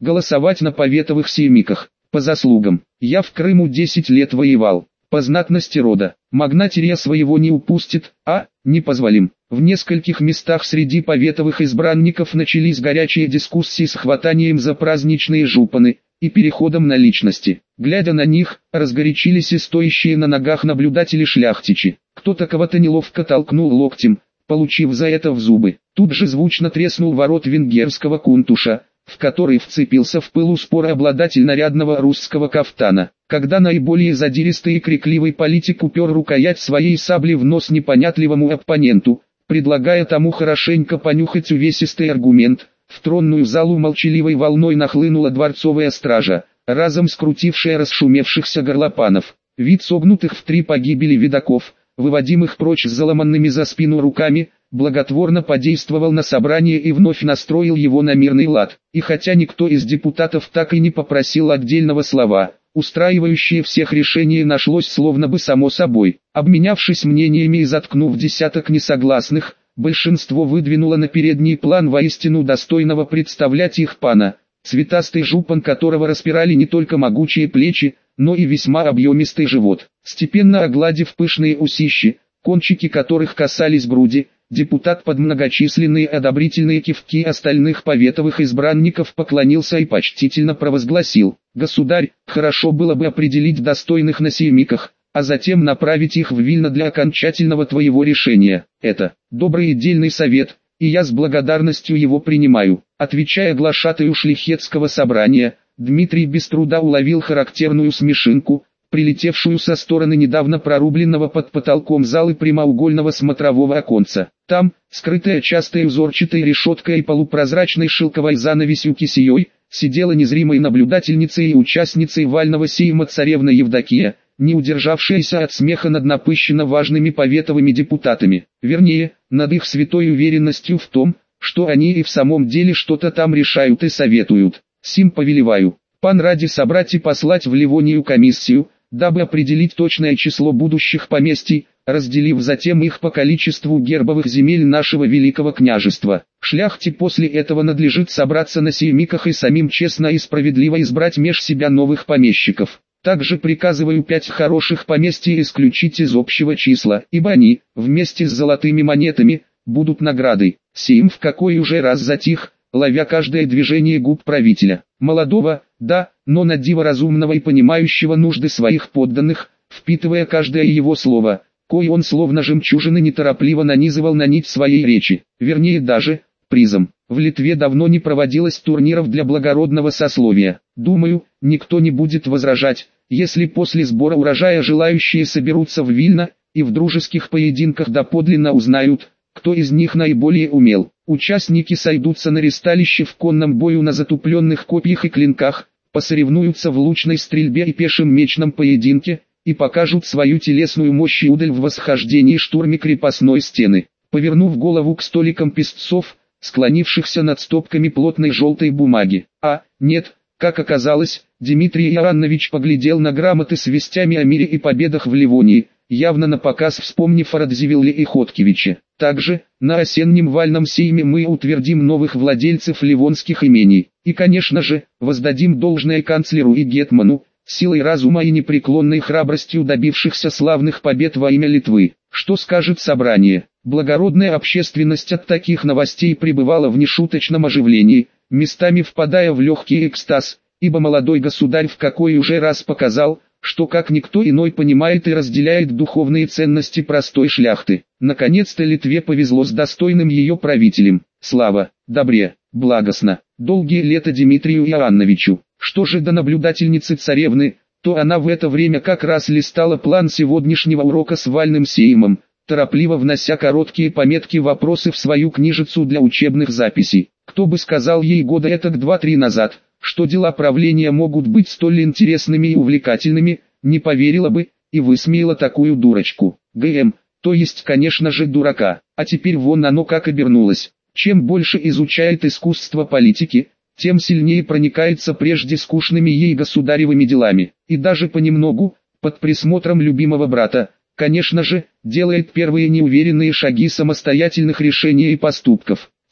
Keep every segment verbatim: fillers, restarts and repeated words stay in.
голосовать на поветовых сеймиках. По заслугам. Я в Крыму десять лет воевал. По знатности рода. Магнатерия своего не упустит, а, не позволим. В нескольких местах среди поветовых избранников начались горячие дискуссии с хватанием за праздничные жупаны и переходом на личности. Глядя на них, разгорячились и стоящие на ногах наблюдатели-шляхтичи. Кто-то кого-то неловко толкнул локтем, получив за это в зубы. Тут же звучно треснул ворот венгерского кунтуша, в который вцепился в пылу спора обладатель нарядного русского кафтана. Когда наиболее задиристый и крикливый политик упер рукоять своей сабли в нос непонятливому оппоненту, предлагая тому хорошенько понюхать увесистый аргумент, в тронную залу молчаливой волной нахлынула дворцовая стража, разом скрутившая расшумевшихся горлопанов. Вид согнутых в три погибели видаков, выводимых прочь с заломанными за спину руками, благотворно подействовал на собрание и вновь настроил его на мирный лад. И хотя никто из депутатов так и не попросил отдельного слова, устраивающее всех решение нашлось словно бы само собой. Обменявшись мнениями и заткнув десяток несогласных, большинство выдвинуло на передний план воистину достойного представлять их пана, цветастый жупан которого распирали не только могучие плечи, но и весьма объемистый живот. Степенно огладив пышные усищи, кончики которых касались груди, депутат под многочисленные одобрительные кивки остальных поветовых избранников поклонился и почтительно провозгласил: «Государь, хорошо было бы определить достойных на сеймиках, а затем направить их в Вильно для окончательного твоего решения. Это добрый и дельный совет, и я с благодарностью его принимаю». Отвечая глашатаю шляхетского собрания, Дмитрий без труда уловил характерную смешинку, прилетевшую со стороны недавно прорубленного под потолком залы прямоугольного смотрового оконца. Там, скрытая частой узорчатой решеткой и полупрозрачной шелковой занавесью кисеей, сидела незримой наблюдательницей и участницей вального сейма царевна Евдокия, не удержавшаяся от смеха над напыщенно важными поветовыми депутатами. Вернее, над их святой уверенностью в том, что они и в самом деле что-то там решают и советуют. Сим повелеваю, пан ради собрать и послать в Ливонию комиссию, дабы определить точное число будущих поместий, разделив затем их по количеству гербовых земель нашего великого княжества. Шляхте после этого надлежит собраться на сеймиках и самим честно и справедливо избрать меж себя новых помещиков. Также приказываю пять хороших поместий исключить из общего числа, ибо они, вместе с золотыми монетами, будут наградой. Сейм в какой уже раз затих, ловя каждое движение губ правителя. Молодого, да, но на диво разумного и понимающего нужды своих подданных, впитывая каждое его слово, кое он словно жемчужины неторопливо нанизывал на нить своей речи, вернее даже, призом. В Литве давно не проводилось турниров для благородного сословия. Думаю, никто не будет возражать, если после сбора урожая желающие соберутся в Вильно, и в дружеских поединках доподлинно узнают, кто из них наиболее умел. Участники сойдутся на ристалище в конном бою на затупленных копьях и клинках, посоревнуются в лучной стрельбе и пешем мечном поединке, и покажут свою телесную мощь и удаль в восхождении штурме крепостной стены. Повернув голову к столикам песцов, склонившихся над стопками плотной желтой бумаги. А, нет, как оказалось, Дмитрий Иоаннович поглядел на грамоты с вестями о мире и победах в Ливонии, явно напоказ вспомнив о Радзивилле и Хоткевиче. Также, на осеннем вальном сейме мы утвердим новых владельцев ливонских имений. И, конечно же, воздадим должное канцлеру и гетману, силой разума и непреклонной храбростью добившихся славных побед во имя Литвы. Что скажет собрание? Благородная общественность от таких новостей пребывала в нешуточном оживлении, местами впадая в легкий экстаз, ибо молодой государь в какой уже раз показал, что как никто иной понимает и разделяет духовные ценности простой шляхты. Наконец-то Литве повезло с достойным ее правителем. Слава, добре, благостно, долгие лета Дмитрию Иоанновичу. Что же до наблюдательницы царевны, то она в это время как раз листала план сегодняшнего урока с вальным сеймом, торопливо внося короткие пометки вопросы в свою книжицу для учебных записей. Кто бы сказал ей года этак два-три назад, что дела правления могут быть столь интересными и увлекательными, не поверила бы, и высмеяла такую дурочку. ГМ, то есть конечно же дурака, а теперь вон оно как обернулось. Чем больше изучает искусство политики, тем сильнее проникается прежде скучными ей государевыми делами, и даже понемногу, под присмотром любимого брата, конечно же, делает первые неуверенные шаги самостоятельных решений и поступков.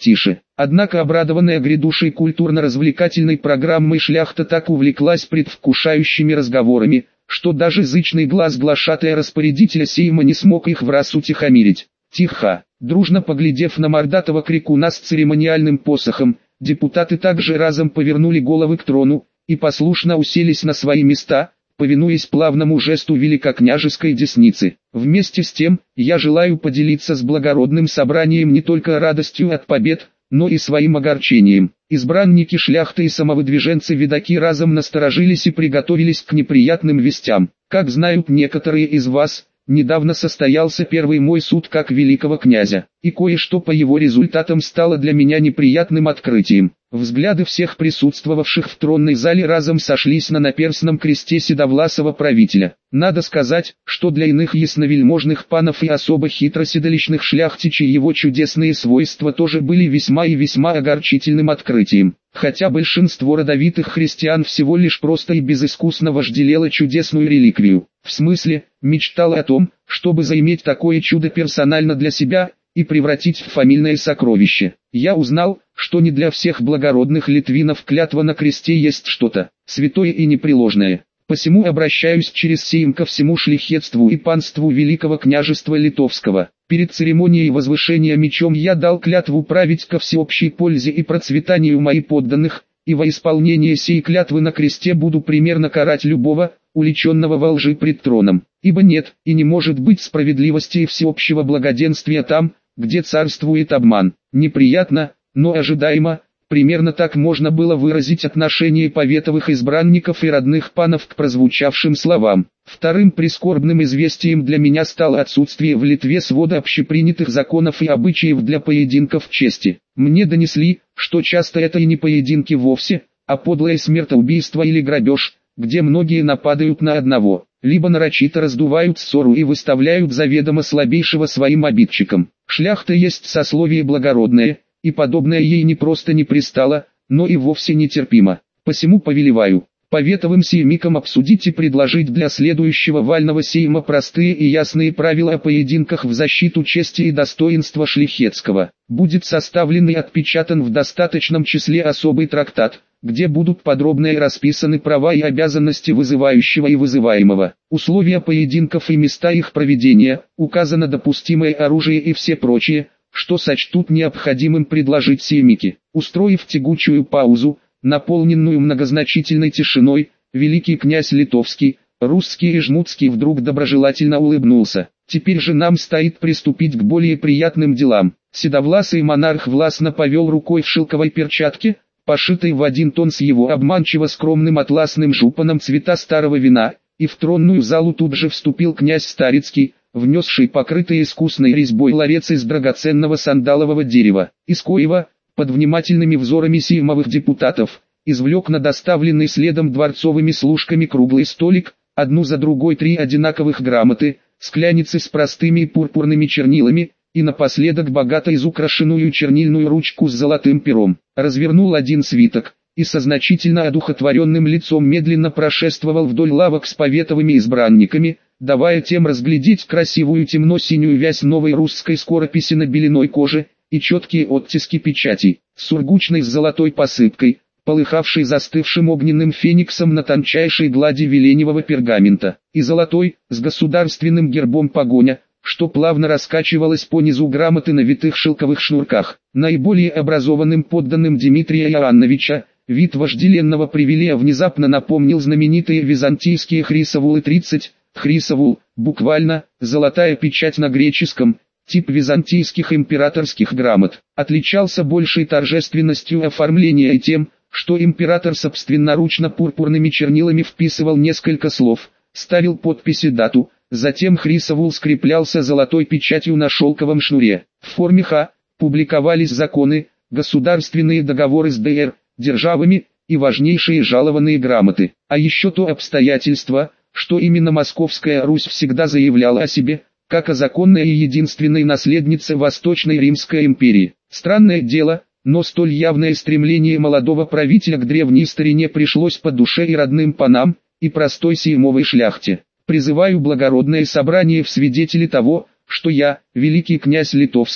тише. Однако обрадованная грядущей культурно-развлекательной программой шляхта так увлеклась предвкушающими разговорами, что даже зычный глаз глашатая распорядителя сейма не смог их враз утихомирить. Тихо, дружно поглядев на мордатого крикуна с церемониальным посохом, депутаты также разом повернули головы к трону и послушно уселись на свои места, повинуясь плавному жесту великокняжеской десницы. Вместе с тем, я желаю поделиться с благородным собранием не только радостью от побед, но и своим огорчением. Избранники шляхты и самовыдвиженцы-видаки разом насторожились и приготовились к неприятным вестям. Как знают некоторые из вас, недавно состоялся первый мой суд как великого князя, и кое-что по его результатам стало для меня неприятным открытием. Взгляды всех присутствовавших в тронной зале разом сошлись на наперстном кресте седовласого правителя. Надо сказать, что для иных ясновельможных панов и особо хитроседалищных шляхтичей его чудесные свойства тоже были весьма и весьма огорчительным открытием. Хотя большинство родовитых христиан всего лишь просто и безыскусно вожделело чудесную реликвию, в смысле, мечтало о том, чтобы заиметь такое чудо персонально для себя и превратить в фамильное сокровище. Я узнал, что не для всех благородных литвинов клятва на кресте есть что-то святое и непреложное. Посему обращаюсь через сейм ко всему шляхетству и панству Великого княжества Литовского. Перед церемонией возвышения мечом я дал клятву править ко всеобщей пользе и процветанию моих подданных, и во исполнение сей клятвы на кресте буду примерно карать любого, уличенного во лжи пред троном. Ибо нет и не может быть справедливости и всеобщего благоденствия там, где царствует обман. Неприятно, но ожидаемо. Примерно так можно было выразить отношение поветовых избранников и родных панов к прозвучавшим словам. Вторым прискорбным известием для меня стало отсутствие в Литве свода общепринятых законов и обычаев для поединков чести. Мне донесли, что часто это и не поединки вовсе, а подлое смертоубийство или грабеж, где многие нападают на одного, либо нарочито раздувают ссору и выставляют заведомо слабейшего своим обидчиком. Шляхта есть сословие благородное, и подобное ей не просто не пристало, но и вовсе нетерпимо. Посему повелеваю, поветовым сеймикам обсудить и предложить для следующего вального сейма простые и ясные правила о поединках в защиту чести и достоинства шляхетского. Будет составлен и отпечатан в достаточном числе особый трактат, где будут подробно расписаны права и обязанности вызывающего и вызываемого, условия поединков и места их проведения, указано допустимое оружие и все прочее, что сочтут необходимым предложить сеймики. Устроив тягучую паузу, наполненную многозначительной тишиной, великий князь Литовский, Русский и Жмутский вдруг доброжелательно улыбнулся. Теперь же нам стоит приступить к более приятным делам. Седовласый монарх властно повел рукой в шелковой перчатке, пошитой в один тон с его обманчиво скромным атласным жупаном цвета старого вина, и в тронную залу тут же вступил князь Старицкий, внесший покрытый искусной резьбой ларец из драгоценного сандалового дерева, из коего, под внимательными взорами сеймовых депутатов, извлек на доставленный следом дворцовыми служками круглый столик, одну за другой три одинаковых грамоты, скляницы с простыми пурпурными чернилами, и напоследок богато изукрашенную чернильную ручку с золотым пером. Развернул один свиток, и со значительно одухотворенным лицом медленно прошествовал вдоль лавок с поветовыми избранниками, давая тем разглядеть красивую темно-синюю вязь новой русской скорописи на беленой коже, и четкие оттиски печатей, сургучной с золотой посыпкой, полыхавшей застывшим огненным фениксом на тончайшей глади веленевого пергамента, и золотой, с государственным гербом погоня, что плавно раскачивалось по низу грамоты на витых шелковых шнурках. Наиболее образованным подданным Дмитрия Иоанновича, вид вожделенного привилея внезапно напомнил знаменитые византийские хрисовулы тридцать, хрисовул, буквально, золотая печать на греческом, тип византийских императорских грамот, отличался большей торжественностью оформления и тем, что император собственноручно пурпурными чернилами вписывал несколько слов, ставил подписи дату, затем хрисовул скреплялся золотой печатью на шелковом шнуре. В форме Х публиковались законы, государственные договоры с ДР, державами и важнейшие жалованные грамоты. А еще то обстоятельство, что именно Московская Русь всегда заявляла о себе, как о законной и единственной наследнице Восточной Римской империи. Странное дело, но столь явное стремление молодого правителя к древней старине пришлось по душе и родным панам, и простой сеймовой шляхте. Призываю благородное собрание в свидетели того, что я, великий князь Литовский,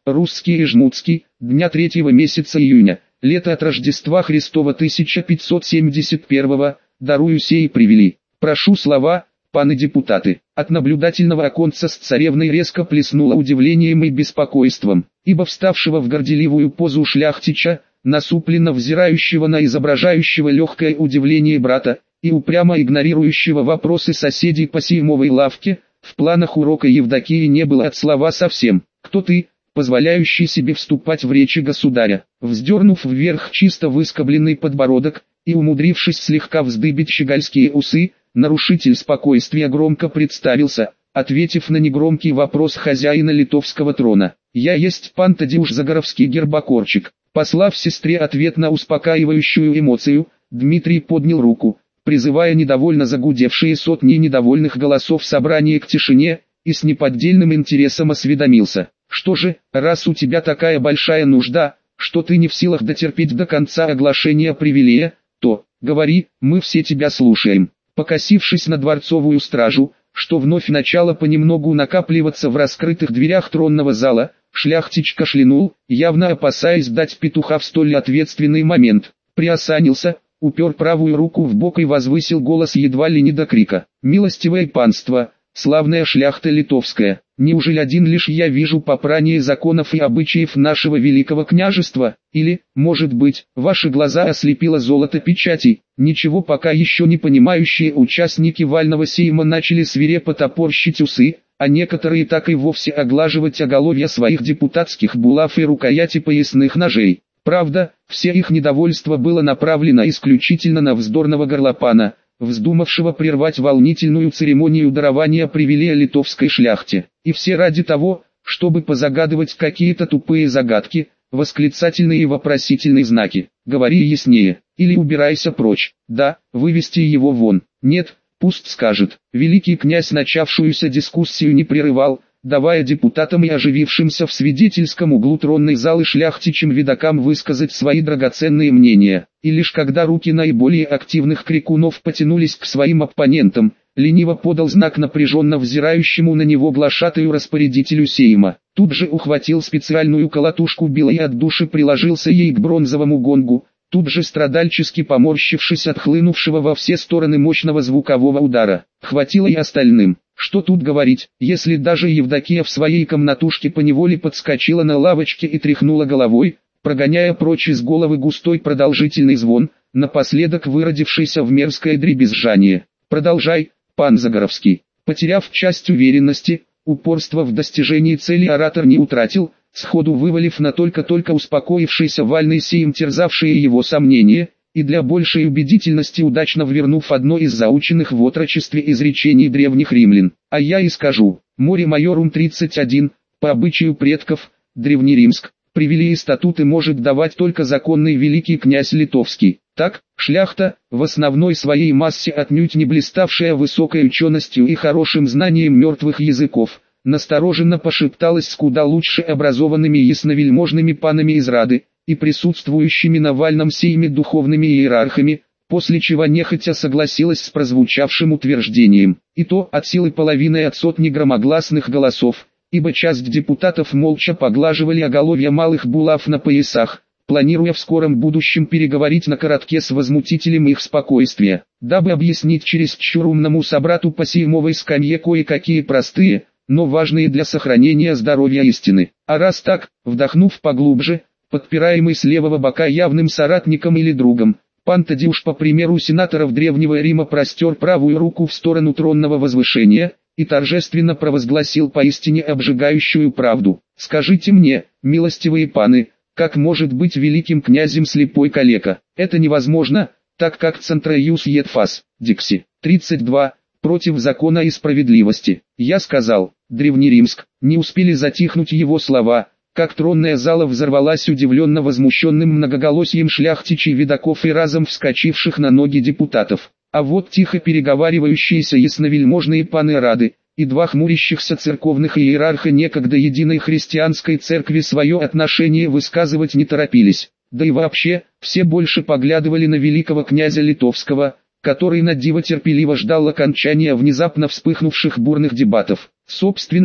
русский и жмутский, дня третьего месяца июня, лето от Рождества Христова тысяча пятьсот семьдесят первого, дарую сей привели. Прошу слова, паны депутаты. От наблюдательного оконца с царевной резко плеснуло удивлением и беспокойством, ибо вставшего в горделивую позу шляхтича, насупленно взирающего на изображающего легкое удивление брата, и упрямо игнорирующего вопросы соседей по сеймовой лавке, в планах урока Евдокии не было от слова совсем. «Кто ты, позволяющий себе вступать в речи государя?» Вздернув вверх чисто выскобленный подбородок, и умудрившись слегка вздыбить щегольские усы, нарушитель спокойствия громко представился, ответив на негромкий вопрос хозяина литовского трона. «Я есть пан Тадеуш Загоровский Гербокорчик». Послав сестре ответ на успокаивающую эмоцию, Дмитрий поднял руку, призывая недовольно загудевшие сотни недовольных голосов собрания к тишине, и с неподдельным интересом осведомился: «Что же, раз у тебя такая большая нужда, что ты не в силах дотерпеть до конца оглашения привилея, то, говори, мы все тебя слушаем». Покосившись на дворцовую стражу, что вновь начало понемногу накапливаться в раскрытых дверях тронного зала, шляхтич кашлянул, явно опасаясь дать петуха в столь ответственный момент. Приосанился, упер правую руку в бок и возвысил голос едва ли не до крика: «Милостивое панство, славная шляхта литовская, неужели один лишь я вижу попрание законов и обычаев нашего великого княжества? Или, может быть, ваши глаза ослепило золото печатей?» Ничего пока еще не понимающие участники вального сейма начали свирепо топорщить усы, а некоторые так и вовсе оглаживать оголовья своих депутатских булав и рукояти поясных ножей. Правда, все их недовольство было направлено исключительно на вздорного горлопана, вздумавшего прервать волнительную церемонию дарования привилея литовской шляхте. И все ради того, чтобы позагадывать какие-то тупые загадки, восклицательные и вопросительные знаки. «Говори яснее, или убирайся прочь». Да, вывести его вон. Нет, пусть скажет. Великий князь начавшуюся дискуссию не прерывал, давая депутатам и оживившимся в свидетельском углу тронной залы шляхтичьим видокам высказать свои драгоценные мнения. И лишь когда руки наиболее активных крикунов потянулись к своим оппонентам, лениво подал знак напряженно взирающему на него глашатаю распорядителю сейма. Тут же ухватил специальную колотушку била и от души приложился ей к бронзовому гонгу, тут же страдальчески поморщившись от хлынувшего во все стороны мощного звукового удара. Хватило и остальным. Что тут говорить, если даже Евдокия в своей комнатушке поневоле подскочила на лавочке и тряхнула головой, прогоняя прочь из головы густой продолжительный звон, напоследок выродившийся в мерзкое дребезжание. «Продолжай, пан Загоровский». Потеряв часть уверенности, упорство в достижении цели оратор не утратил, сходу вывалив на только-только успокоившийся вальный сейм терзавшие его сомнения, и для большей убедительности удачно ввернув одно из заученных в отрочестве изречений древних римлян. «А я и скажу, море майорум тридцать один, по обычаю предков, древнеримск, привилеи и статуты может давать только законный великий князь литовский». Так, шляхта, в основной своей массе отнюдь не блиставшая высокой ученостью и хорошим знанием мертвых языков, настороженно пошепталась с куда лучше образованными ясновельможными панами из Рады и присутствующими на вальном сейме духовными иерархами, после чего нехотя согласилась с прозвучавшим утверждением, и то от силы половины от сотни громогласных голосов, ибо часть депутатов молча поглаживали оголовья малых булав на поясах, планируя в скором будущем переговорить на коротке с возмутителем их спокойствия, дабы объяснить чересчур умному собрату по сеймовой скамье кое-какие простые, но важные для сохранения здоровья истины. А раз так, вдохнув поглубже, подпираемый с левого бока явным соратником или другом, пан Тадеуш по примеру сенаторов Древнего Рима простер правую руку в сторону тронного возвышения и торжественно провозгласил поистине обжигающую правду. «Скажите мне, милостивые паны, как может быть великим князем слепой калека? Это невозможно, так как Центроюз Едфас, Дикси, тридцать два, против закона и справедливости». Я сказал: «Древнеримск». Не успели затихнуть его слова, как тронная зала взорвалась удивленно возмущенным многоголосием шляхтичей видоков и разом вскочивших на ноги депутатов. А вот тихо переговаривающиеся ясновельможные паны Рады и два хмурящихся церковных иерарха некогда единой христианской церкви свое отношение высказывать не торопились. Да и вообще, все больше поглядывали на великого князя Литовского, который на диво терпеливо ждал окончания внезапно вспыхнувших бурных дебатов. Собственно,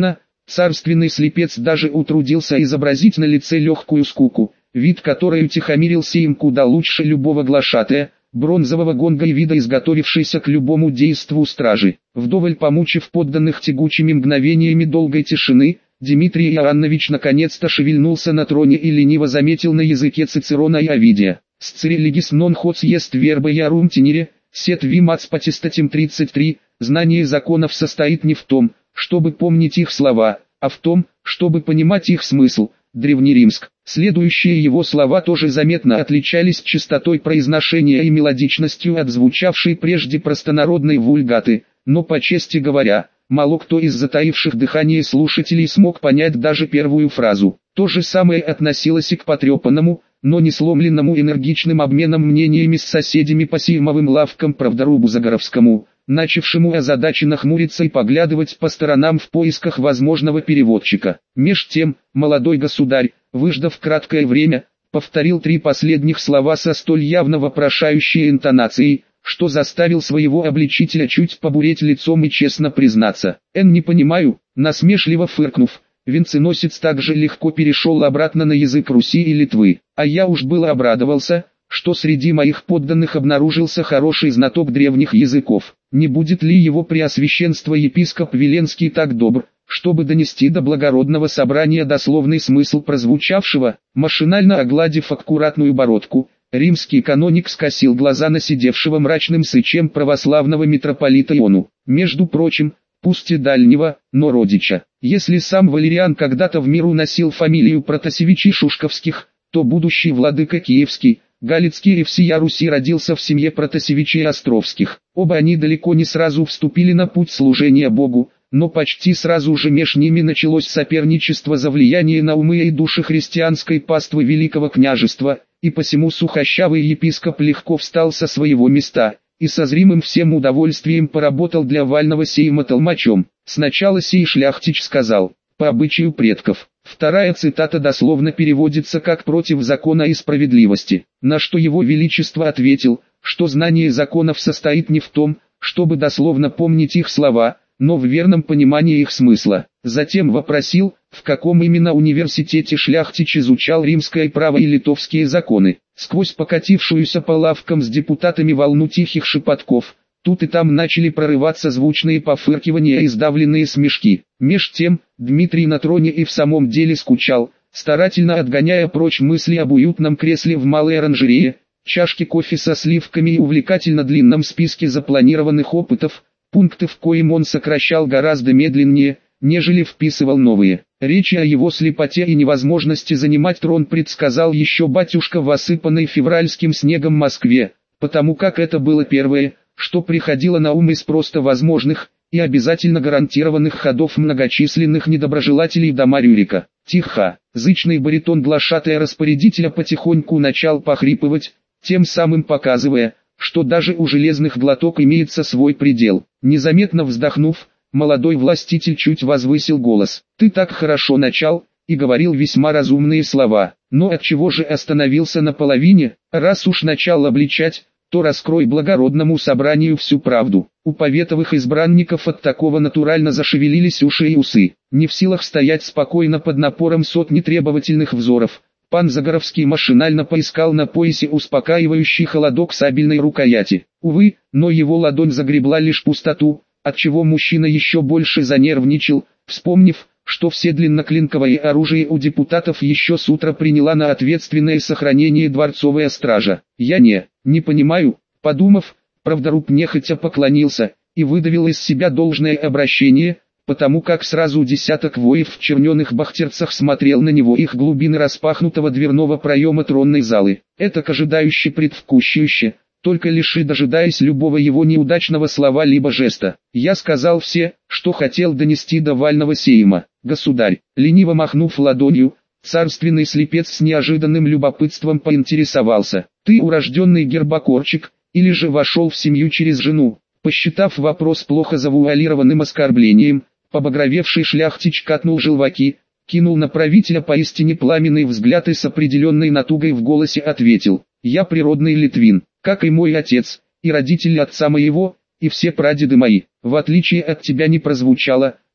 Царственный слепец даже утрудился изобразить на лице легкую скуку, вид которой утихомирился им куда лучше любого глашатая, бронзового гонга и вида изготовившейся к любому действу стражи. Вдоволь помучив подданных тягучими мгновениями долгой тишины, Дмитрий Иоаннович наконец-то шевельнулся на троне и лениво заметил на языке Цицерона и Овидия: «Сцери легис нон хоц ест верба ярум тенере, сет ви мац потестатим тридцать три, знание законов состоит не в том, чтобы помнить их слова, а в том, чтобы понимать их смысл». Древнеримск. Следующие его слова тоже заметно отличались чистотой произношения и мелодичностью от звучавшей прежде простонародной вульгаты, но, по чести говоря, мало кто из затаивших дыхание слушателей смог понять даже первую фразу. То же самое относилось и к потрепанному, но не сломленному энергичным обменом мнениями с соседями по сеймовым лавкам правдорубу Загоровскому, начавшему озадаченно хмуриться и поглядывать по сторонам в поисках возможного переводчика. Меж тем, молодой государь, выждав краткое время, повторил три последних слова со столь явно вопрошающей интонацией, что заставил своего обличителя чуть побуреть лицом и честно признаться: «Эн, не понимаю», насмешливо фыркнув, венценосец также легко перешел обратно на язык Руси и Литвы. «А я уж было обрадовался, что среди моих подданных обнаружился хороший знаток древних языков. Не будет ли его преосвященство епископ Веленский так добр, чтобы донести до благородного собрания дословный смысл прозвучавшего?» Машинально огладив аккуратную бородку, римский каноник скосил глаза на сидевшего мрачным сычем православного митрополита Иону. Между прочим, пусть и дальнего, но родича. Если сам Валериан когда-то в миру носил фамилию Протасевичей Шушковских, то будущий владыка Киевский, Галицкий и всея Руси родился в семье Протасевичей Островских. Оба они далеко не сразу вступили на путь служения Богу, но почти сразу же меж ними началось соперничество за влияние на умы и души христианской паствы Великого княжества, и посему сухощавый епископ легко встал со своего места и со зримым всем удовольствием поработал для вального сейма толмачом. Сначала сей шляхтич сказал: «По обычаю предков». Вторая цитата дословно переводится как «против закона и справедливости», на что его величество ответил, что знание законов состоит не в том, чтобы дословно помнить их слова, но в верном понимании их смысла. Затем вопросил, в каком именно университете шляхтич изучал римское право и литовские законы. Сквозь покатившуюся по лавкам с депутатами волну тихих шепотков, тут и там начали прорываться звучные пофыркивания и сдавленные смешки. Меж тем, Дмитрий на троне и в самом деле скучал, старательно отгоняя прочь мысли об уютном кресле в малой оранжерее, чашке кофе со сливками и увлекательно длинном списке запланированных опытов, пункты в коим он сокращал гораздо медленнее, нежели вписывал новые. Речи о его слепоте и невозможности занимать трон предсказал еще батюшка в осыпанной февральским снегом Москве, потому как это было первое, что приходило на ум из просто возможных и обязательно гарантированных ходов многочисленных недоброжелателей дома Рюрика. Тихо, зычный баритон глашатая распорядителя потихоньку начал похрипывать, тем самым показывая, что даже у железных глоток имеется свой предел. Незаметно вздохнув, молодой властитель чуть возвысил голос: «Ты так хорошо начал», и говорил весьма разумные слова, но отчего же остановился на половине? Раз уж начал обличать, то раскрой благородному собранию всю правду. У поветовых избранников от такого натурально зашевелились уши и усы. Не в силах стоять спокойно под напором сотни требовательных взоров, пан Загоровский машинально поискал на поясе успокаивающий холодок сабельной рукояти. Увы, но его ладонь загребла лишь пустоту, отчего мужчина еще больше занервничал, вспомнив, что все длинноклинковое оружие у депутатов еще с утра приняла на ответственное сохранение дворцовая стража. «Я не, не понимаю», подумав, правдоруб нехотя поклонился и выдавил из себя должное обращение, потому как сразу десяток воев в черненых бахтерцах смотрел на него их глубины распахнутого дверного проема тронной залы. Это ожидающе предвкушающе, только лишь и дожидаясь любого его неудачного слова либо жеста. «Я сказал все, что хотел донести до вального сейма, государь». Лениво махнув ладонью, царственный слепец с неожиданным любопытством поинтересовался: «Ты урожденный гербокорчик, или же вошел в семью через жену?» Посчитав вопрос плохо завуалированным оскорблением, побагровевший шляхтич катнул желваки, кинул на правителя поистине пламенный взгляд и с определенной натугой в голосе ответил: «Я природный литвин, как и мой отец, и родители отца моего, и все прадеды мои». В отличие от тебя не прозвучало,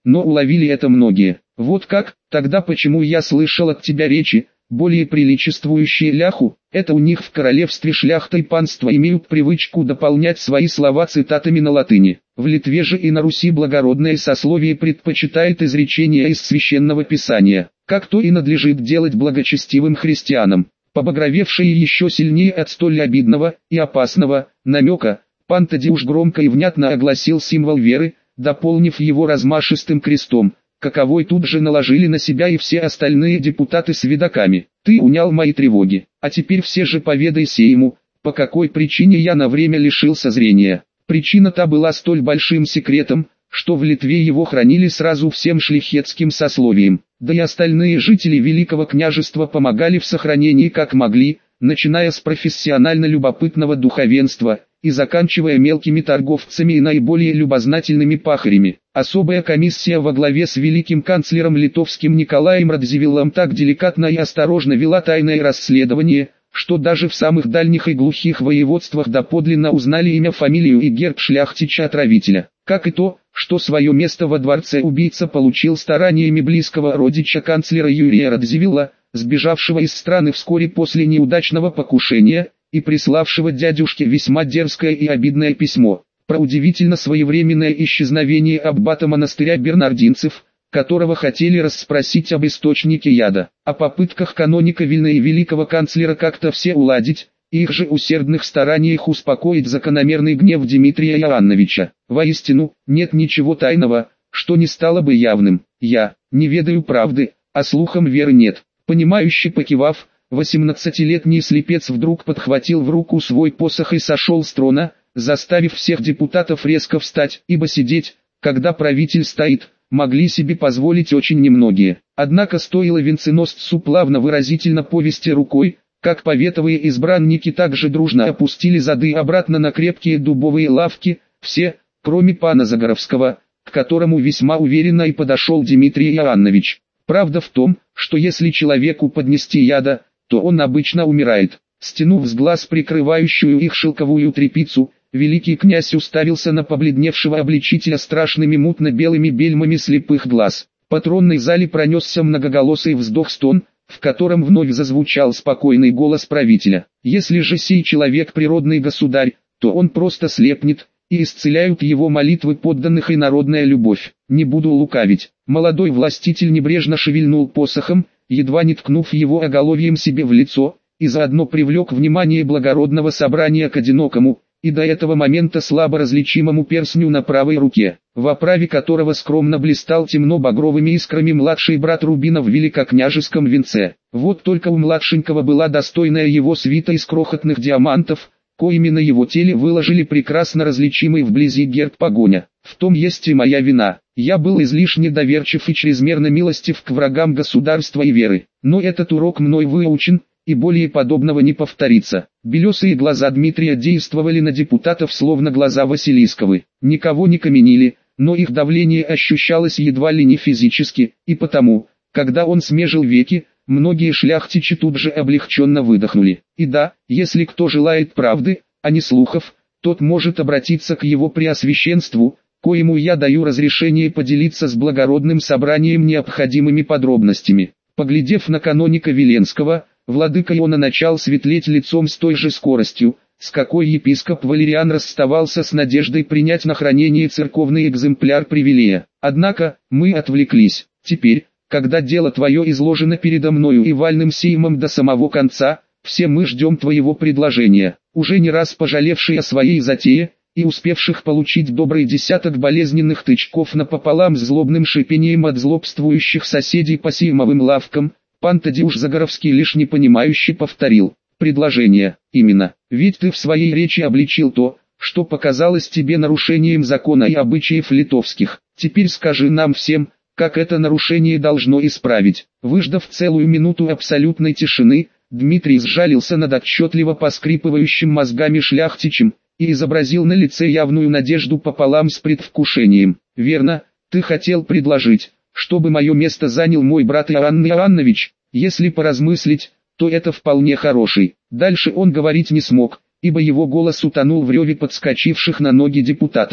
но уловили это многие. Вот как? Тогда почему я слышал от тебя речи, более приличествующие ляху? Это у них в королевстве шляхта и панство имеют привычку дополнять свои слова цитатами на латыни. В Литве же и на Руси благородное сословие предпочитает изречения из священного писания, как то и надлежит делать благочестивым христианам. Побагровевшие еще сильнее от столь обидного и опасного намека, пан Тадеуш громко и внятно огласил символ веры, дополнив его размашистым крестом, каковой тут же наложили на себя и все остальные депутаты с видоками. Ты унял мои тревоги, а теперь все же поведай сеему, по какой причине я на время лишился зрения. Причина та была столь большим секретом, что в Литве его хранили сразу всем шляхетским сословием, да и остальные жители Великого княжества помогали в сохранении как могли, начиная с профессионально любопытного духовенства и заканчивая мелкими торговцами и наиболее любознательными пахарями. Особая комиссия во главе с великим канцлером литовским Николаем Радзивиллом так деликатно и осторожно вела тайное расследование, что даже в самых дальних и глухих воеводствах доподлинно узнали имя, фамилию и герб шляхтича-отравителя, как и то, что свое место во дворце убийца получил стараниями близкого родича канцлера Юрия Радзивилла, сбежавшего из страны вскоре после неудачного покушения, и приславшего дядюшке весьма дерзкое и обидное письмо, про удивительно своевременное исчезновение аббата монастыря бернардинцев, которого хотели расспросить об источнике яда, о попытках каноника Вильна и великого канцлера как-то все уладить, и их же усердных стараниях успокоить закономерный гнев Дмитрия Иоанновича. Воистину, нет ничего тайного, что не стало бы явным. Я не ведаю правды, а слухам веры нет. Понимающе покивав, восемнадцатилетний слепец вдруг подхватил в руку свой посох и сошел с трона, заставив всех депутатов резко встать, ибо сидеть, когда правитель стоит, могли себе позволить очень немногие. Однако стоило венценосцу плавно выразительно повести рукой, как поветовые избранники также дружно опустили зады обратно на крепкие дубовые лавки, все, кроме пана Загоровского, к которому весьма уверенно и подошел Дмитрий Иоаннович. Правда в том, что если человеку поднести яда, то он обычно умирает. Стянув с глаз прикрывающую их шелковую тряпицу, великий князь уставился на побледневшего обличителя страшными мутно-белыми бельмами слепых глаз. По тронной зале пронесся многоголосый вздох-стон, в котором вновь зазвучал спокойный голос правителя. Если же сей человек природный государь, то он просто слепнет, и исцеляют его молитвы подданных и народная любовь. Не буду лукавить. Молодой властитель небрежно шевельнул посохом, едва не ткнув его оголовьем себе в лицо, и заодно привлек внимание благородного собрания к одинокому, и до этого момента слабо различимому перстню на правой руке, в оправе которого скромно блистал темно-багровыми искрами младший брат рубина в великокняжеском венце. Вот только у младшенького была достойная его свита из крохотных диамантов, коими на его теле выложили прекрасно различимый вблизи герб погоня. В том есть и моя вина. Я был излишне доверчив и чрезмерно милостив к врагам государства и веры. Но этот урок мной выучен, и более подобного не повторится. Белесые глаза Дмитрия действовали на депутатов словно глаза Василисковы. Никого не каменили, но их давление ощущалось едва ли не физически, и потому, когда он смежил веки, многие шляхтичи тут же облегченно выдохнули. И да, если кто желает правды, а не слухов, тот может обратиться к его преосвященству, коему я даю разрешение поделиться с благородным собранием необходимыми подробностями. Поглядев на каноника Веленского, владыка Иона начал светлеть лицом с той же скоростью, с какой епископ Валериан расставался с надеждой принять на хранение церковный экземпляр привилея. Однако, мы отвлеклись. Теперь, когда дело твое изложено передо мною и вальным сеймом до самого конца, все мы ждем твоего предложения, уже не раз пожалевший о своей затее, и успевших получить добрый десяток болезненных тычков напополам с злобным шипением от злобствующих соседей по сеймовым лавкам. Пан Тадеуш Загоровский лишь непонимающе повторил: предложение, именно, ведь ты в своей речи обличил то, что показалось тебе нарушением закона и обычаев литовских. Теперь скажи нам всем, как это нарушение должно исправить. Выждав целую минуту абсолютной тишины, Дмитрий сжалился над отчетливо поскрипывающим мозгами шляхтичем, и изобразил на лице явную надежду пополам с предвкушением. Верно, ты хотел предложить, чтобы мое место занял мой брат Иоанн Иоаннович. Если поразмыслить, то это вполне хороший. Дальше он говорить не смог, ибо его голос утонул в реве подскочивших на ноги депутатов.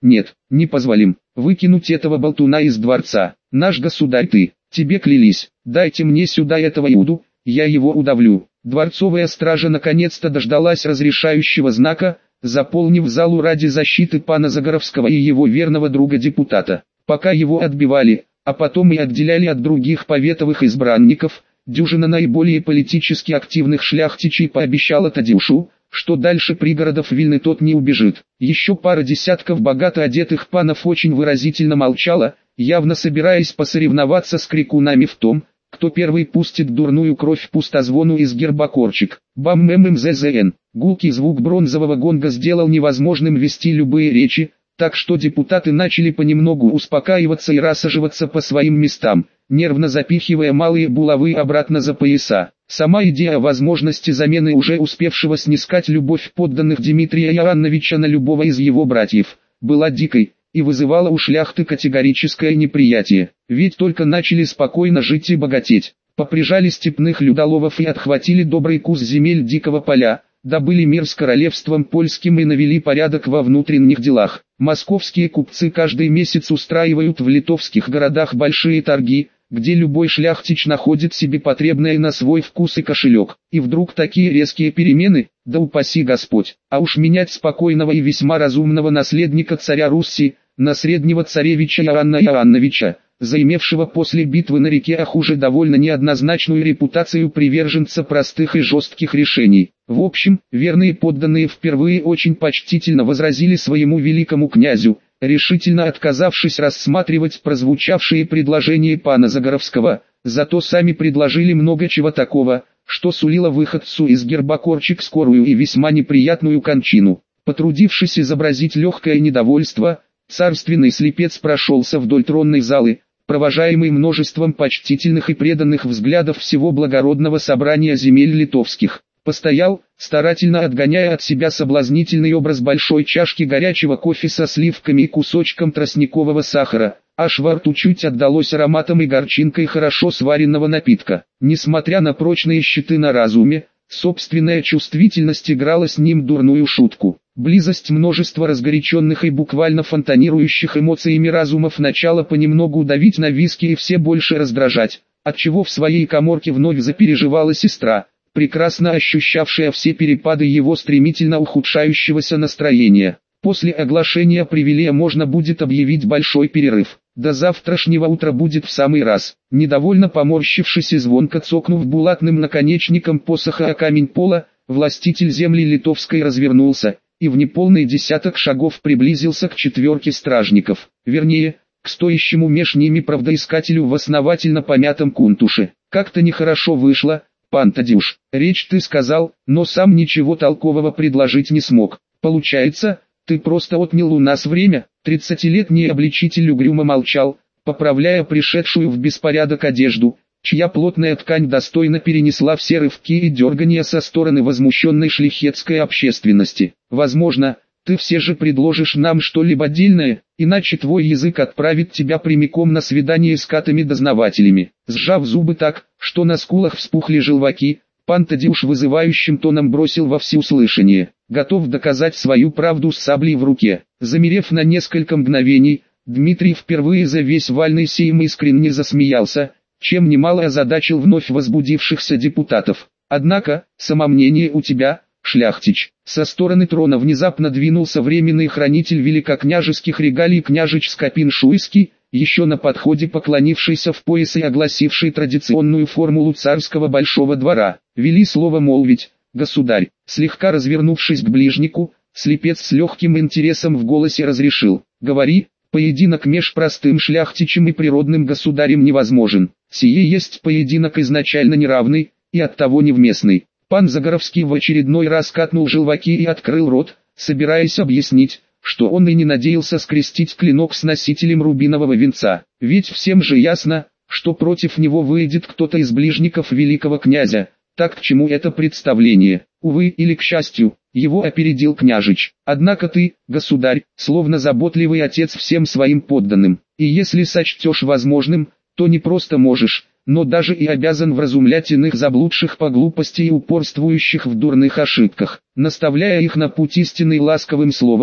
нет, не позволим, выкинуть этого болтуна из дворца, наш государь ты, тебе клялись, дайте мне сюда этого Иуду, я его удавлю». Дворцовая стража наконец-то дождалась разрешающего знака, заполнив залу ради защиты пана Загоровского и его верного друга-депутата. Пока его отбивали, а потом и отделяли от других поветовых избранников, дюжина наиболее политически активных шляхтичей пообещала Тадеушу, что дальше пригородов Вильны тот не убежит. Еще пара десятков богато одетых панов очень выразительно молчала, явно собираясь посоревноваться с крикунами в том, кто первый пустит дурную кровь пустозвону из герба корчик. Бам-мем-мззн. Гулкий звук бронзового гонга сделал невозможным вести любые речи, так что депутаты начали понемногу успокаиваться и рассаживаться по своим местам, нервно запихивая малые булавы обратно за пояса. Сама идея о возможности замены уже успевшего снискать любовь подданных Дмитрия Иоанновича на любого из его братьев, была дикой, и вызывала у шляхты категорическое неприятие, ведь только начали спокойно жить и богатеть, поприжали степных людоловов и отхватили добрый кус земель дикого поля, добыли мир с королевством польским и навели порядок во внутренних делах. Московские купцы каждый месяц устраивают в литовских городах большие торги, где любой шляхтич находит себе потребное на свой вкус и кошелек. И вдруг такие резкие перемены, да упаси Господь, а уж менять спокойного и весьма разумного наследника царя Руси, на среднего царевича Иоанна Иоанновича, заимевшего после битвы на реке Ах уже довольно неоднозначную репутацию приверженца простых и жестких решений. В общем, верные подданные впервые очень почтительно возразили своему великому князю, решительно отказавшись рассматривать прозвучавшие предложения пана Загоровского, зато сами предложили много чего такого, что сулило выходцу из герба корчик скорую и весьма неприятную кончину. Потрудившись изобразить легкое недовольство, царственный слепец прошелся вдоль тронной залы, провожаемый множеством почтительных и преданных взглядов всего благородного собрания земель литовских. Постоял, старательно отгоняя от себя соблазнительный образ большой чашки горячего кофе со сливками и кусочком тростникового сахара, аж во рту чуть отдалось ароматом и горчинкой хорошо сваренного напитка. Несмотря на прочные щиты на разуме, собственная чувствительность играла с ним дурную шутку. Близость множества разгоряченных и буквально фонтанирующих эмоциями разумов начала понемногу давить на виски и все больше раздражать, отчего в своей каморке вновь запереживала сестра, прекрасно ощущавшая все перепады его стремительно ухудшающегося настроения. После оглашения привилея можно будет объявить большой перерыв. До завтрашнего утра будет в самый раз. Недовольно поморщившись и звонко цокнув булатным наконечником посоха о камень пола, властитель земли литовской развернулся и в неполный десяток шагов приблизился к четверке стражников, вернее, к стоящему меж ними правдоискателю в основательно помятом кунтуше. «Как-то нехорошо вышло, пан Тадеуш, речь ты сказал, но сам ничего толкового предложить не смог. Получается, ты просто отнял у нас время». Тридцатилетний обличитель угрюмо молчал, поправляя пришедшую в беспорядок одежду, чья плотная ткань достойно перенесла все рывки и дергания со стороны возмущенной шляхетской общественности. «Возможно, ты все же предложишь нам что-либо отдельное, иначе твой язык отправит тебя прямиком на свидание с катами-дознавателями». Сжав зубы так, что на скулах вспухли желваки, пан Тадеуш вызывающим тоном бросил во всеуслышание: «Готов доказать свою правду с саблей в руке». Замерев на несколько мгновений, Дмитрий впервые за весь вальный сейм искренне засмеялся, чем немало озадачил вновь возбудившихся депутатов. «Однако, самомнение у тебя, шляхтич». Со стороны трона внезапно двинулся временный хранитель великокняжеских регалий княжич Скопин-Шуйский, еще на подходе поклонившийся в пояс и огласивший традиционную формулу царского большого двора. «Вели слово молвить, государь». Слегка развернувшись к ближнику, слепец с легким интересом в голосе разрешил: «Говори». Поединок меж простым шляхтичем и природным государем невозможен. Сие есть поединок изначально неравный, и оттого невместный». Пан Загоровский в очередной раз катнул желваки и открыл рот, собираясь объяснить, что он и не надеялся скрестить клинок с носителем рубинового венца. Ведь всем же ясно, что против него выйдет кто-то из ближников великого князя. Так к чему это представление? Увы или к счастью, его опередил княжич. «Однако ты, государь, словно заботливый отец всем своим подданным, и если сочтешь возможным, то не просто можешь, но даже и обязан вразумлять иных заблудших по глупости и упорствующих в дурных ошибках, наставляя их на путь истинный ласковым словом,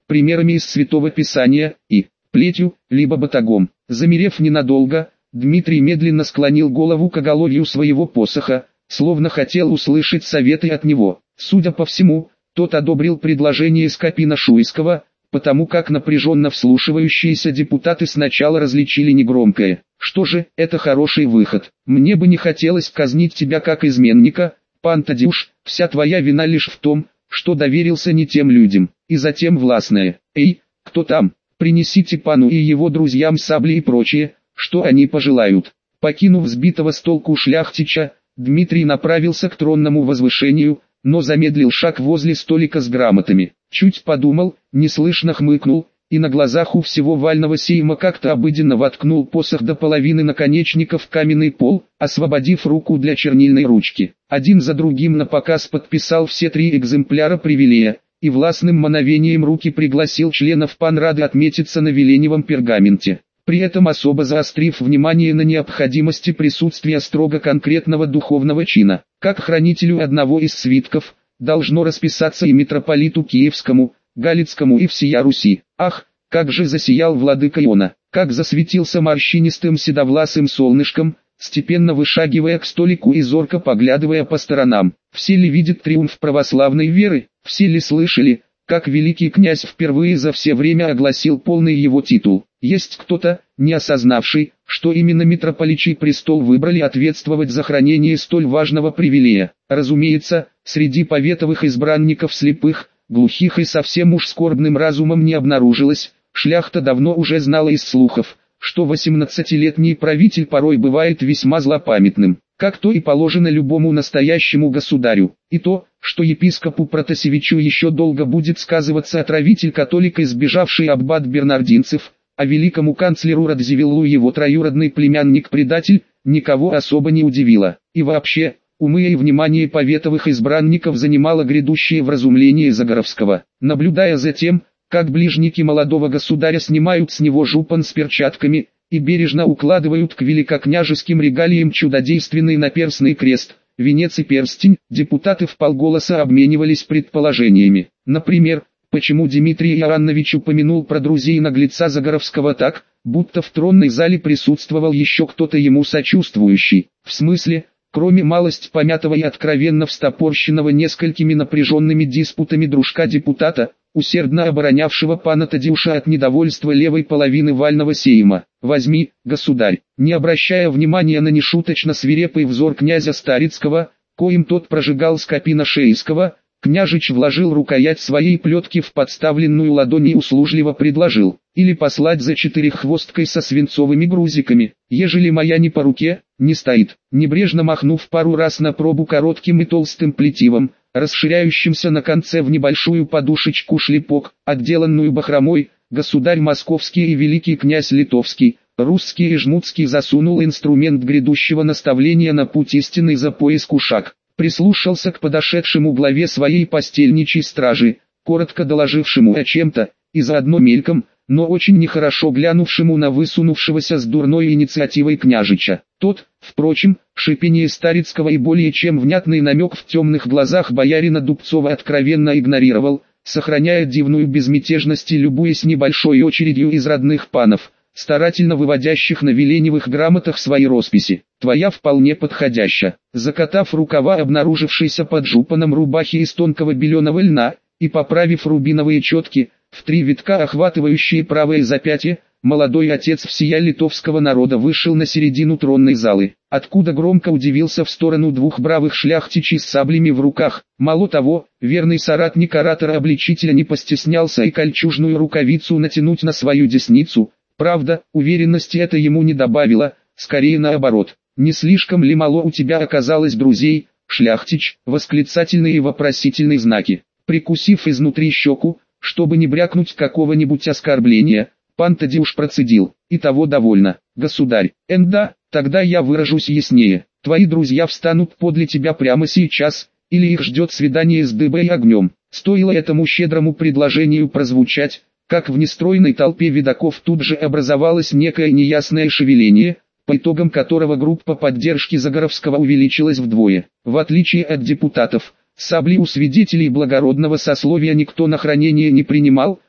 примерами из Святого Писания, и плетью, либо батагом. Замерев ненадолго, Дмитрий медленно склонил голову к оголовью своего посоха, словно хотел услышать советы от него. Судя по всему, тот одобрил предложение Скопина-Шуйского, потому как напряженно вслушивающиеся депутаты сначала различили негромкое: «Что же, это хороший выход. Мне бы не хотелось казнить тебя как изменника, пан Тадеуш, вся твоя вина лишь в том, что доверился не тем людям». И затем властное: «Эй, кто там? Принесите пану и его друзьям сабли и прочее, что они пожелают». Покинув сбитого с толку шляхтича, Дмитрий направился к тронному возвышению, но замедлил шаг возле столика с грамотами. Чуть подумал, неслышно хмыкнул, и на глазах у всего вального сейма как-то обыденно воткнул посох до половины наконечника в каменный пол, освободив руку для чернильной ручки. Один за другим напоказ подписал все три экземпляра привилея, и властным мановением руки пригласил членов панрады отметиться на веленевом пергаменте, при этом особо заострив внимание на необходимости присутствия строго конкретного духовного чина. Как хранителю одного из свитков, должно расписаться и митрополиту Киевскому, Галицкому и всея Руси. Ах, как же засиял владыка Иона, как засветился морщинистым седовласым солнышком, степенно вышагивая к столику и зорко поглядывая по сторонам. Все ли видят триумф православной веры, все ли слышали, как великий князь впервые за все время огласил полный его титул? Есть кто-то, не осознавший, что именно митрополичий престол выбрали ответствовать за хранение столь важного привилея? Разумеется, среди поветовых избранников слепых, глухих и совсем уж скорбным разумом не обнаружилось. Шляхта давно уже знала из слухов, что восемнадцатилетний правитель порой бывает весьма злопамятным, как то и положено любому настоящему государю. И то, что епископу Протасевичу еще долго будет сказываться отравитель-католик и сбежавший аббат Бернардинцев, а великому канцлеру Радзивиллу его троюродный племянник-предатель, никого особо не удивило. И вообще, умы и внимание поветовых избранников занимало грядущее вразумление Загоровского. Наблюдая за тем, как ближники молодого государя снимают с него жупан с перчатками и бережно укладывают к великокняжеским регалиям чудодейственный наперстный крест, венец и перстень, депутаты вполголоса обменивались предположениями. Например, почему Дмитрий Иоаннович упомянул про друзей наглеца Загоровского так, будто в тронной зале присутствовал еще кто-то ему сочувствующий. В смысле, кроме малость помятого и откровенно встопорщенного несколькими напряженными диспутами дружка депутата, усердно оборонявшего пана Тадеуша от недовольства левой половины вального сейма. «Возьми, государь», не обращая внимания на нешуточно свирепый взор князя Старицкого, коим тот прожигал Скопина-Шуйского, княжич вложил рукоять своей плетки в подставленную ладонь и услужливо предложил: «Или послать за четыреххвосткой со свинцовыми грузиками, ежели моя не по руке, не стоит». Небрежно махнув пару раз на пробу коротким и толстым плетивом, расширяющимся на конце в небольшую подушечку шлепок, отделанную бахромой, государь московский и великий князь литовский, русский и жмутский засунул инструмент грядущего наставления на путь истинный за пояс кушак, прислушался к подошедшему главе своей постельничьей стражи, коротко доложившему о чем-то, и заодно мельком, но очень нехорошо глянувшему на высунувшегося с дурной инициативой княжича. Тот, впрочем, шипение Старицкого и более чем внятный намек в темных глазах боярина Дубцова откровенно игнорировал, сохраняя дивную безмятежность и любуясь небольшой очередью из родных панов, старательно выводящих на веленевых грамотах свои росписи. «Твоя вполне подходяща». Закатав рукава обнаружившейся под жупаном рубахи из тонкого беленого льна, и поправив рубиновые четки, в три витка охватывающие правое запястье, молодой отец всея литовского народа вышел на середину тронной залы, откуда громко удивился в сторону двух бравых шляхтичей с саблями в руках. Мало того, верный соратник оратора-обличителя не постеснялся и кольчужную рукавицу натянуть на свою десницу. Правда, уверенности это ему не добавило, скорее наоборот. «Не слишком ли мало у тебя оказалось друзей, шляхтич?» Восклицательные и вопросительные знаки. Прикусив изнутри щеку, чтобы не брякнуть какого-нибудь оскорбления, пан Тадеуш процедил: «И того довольно, государь. Энда, тогда я выражусь яснее. Твои друзья встанут подле тебя прямо сейчас, или их ждет свидание с дыбой и огнем». Стоило этому щедрому предложению прозвучать, как в нестройной толпе видаков тут же образовалось некое неясное шевеление, по итогам которого группа поддержки Загоровского увеличилась вдвое. В отличие от депутатов, сабли у свидетелей благородного сословия никто на хранение не принимал,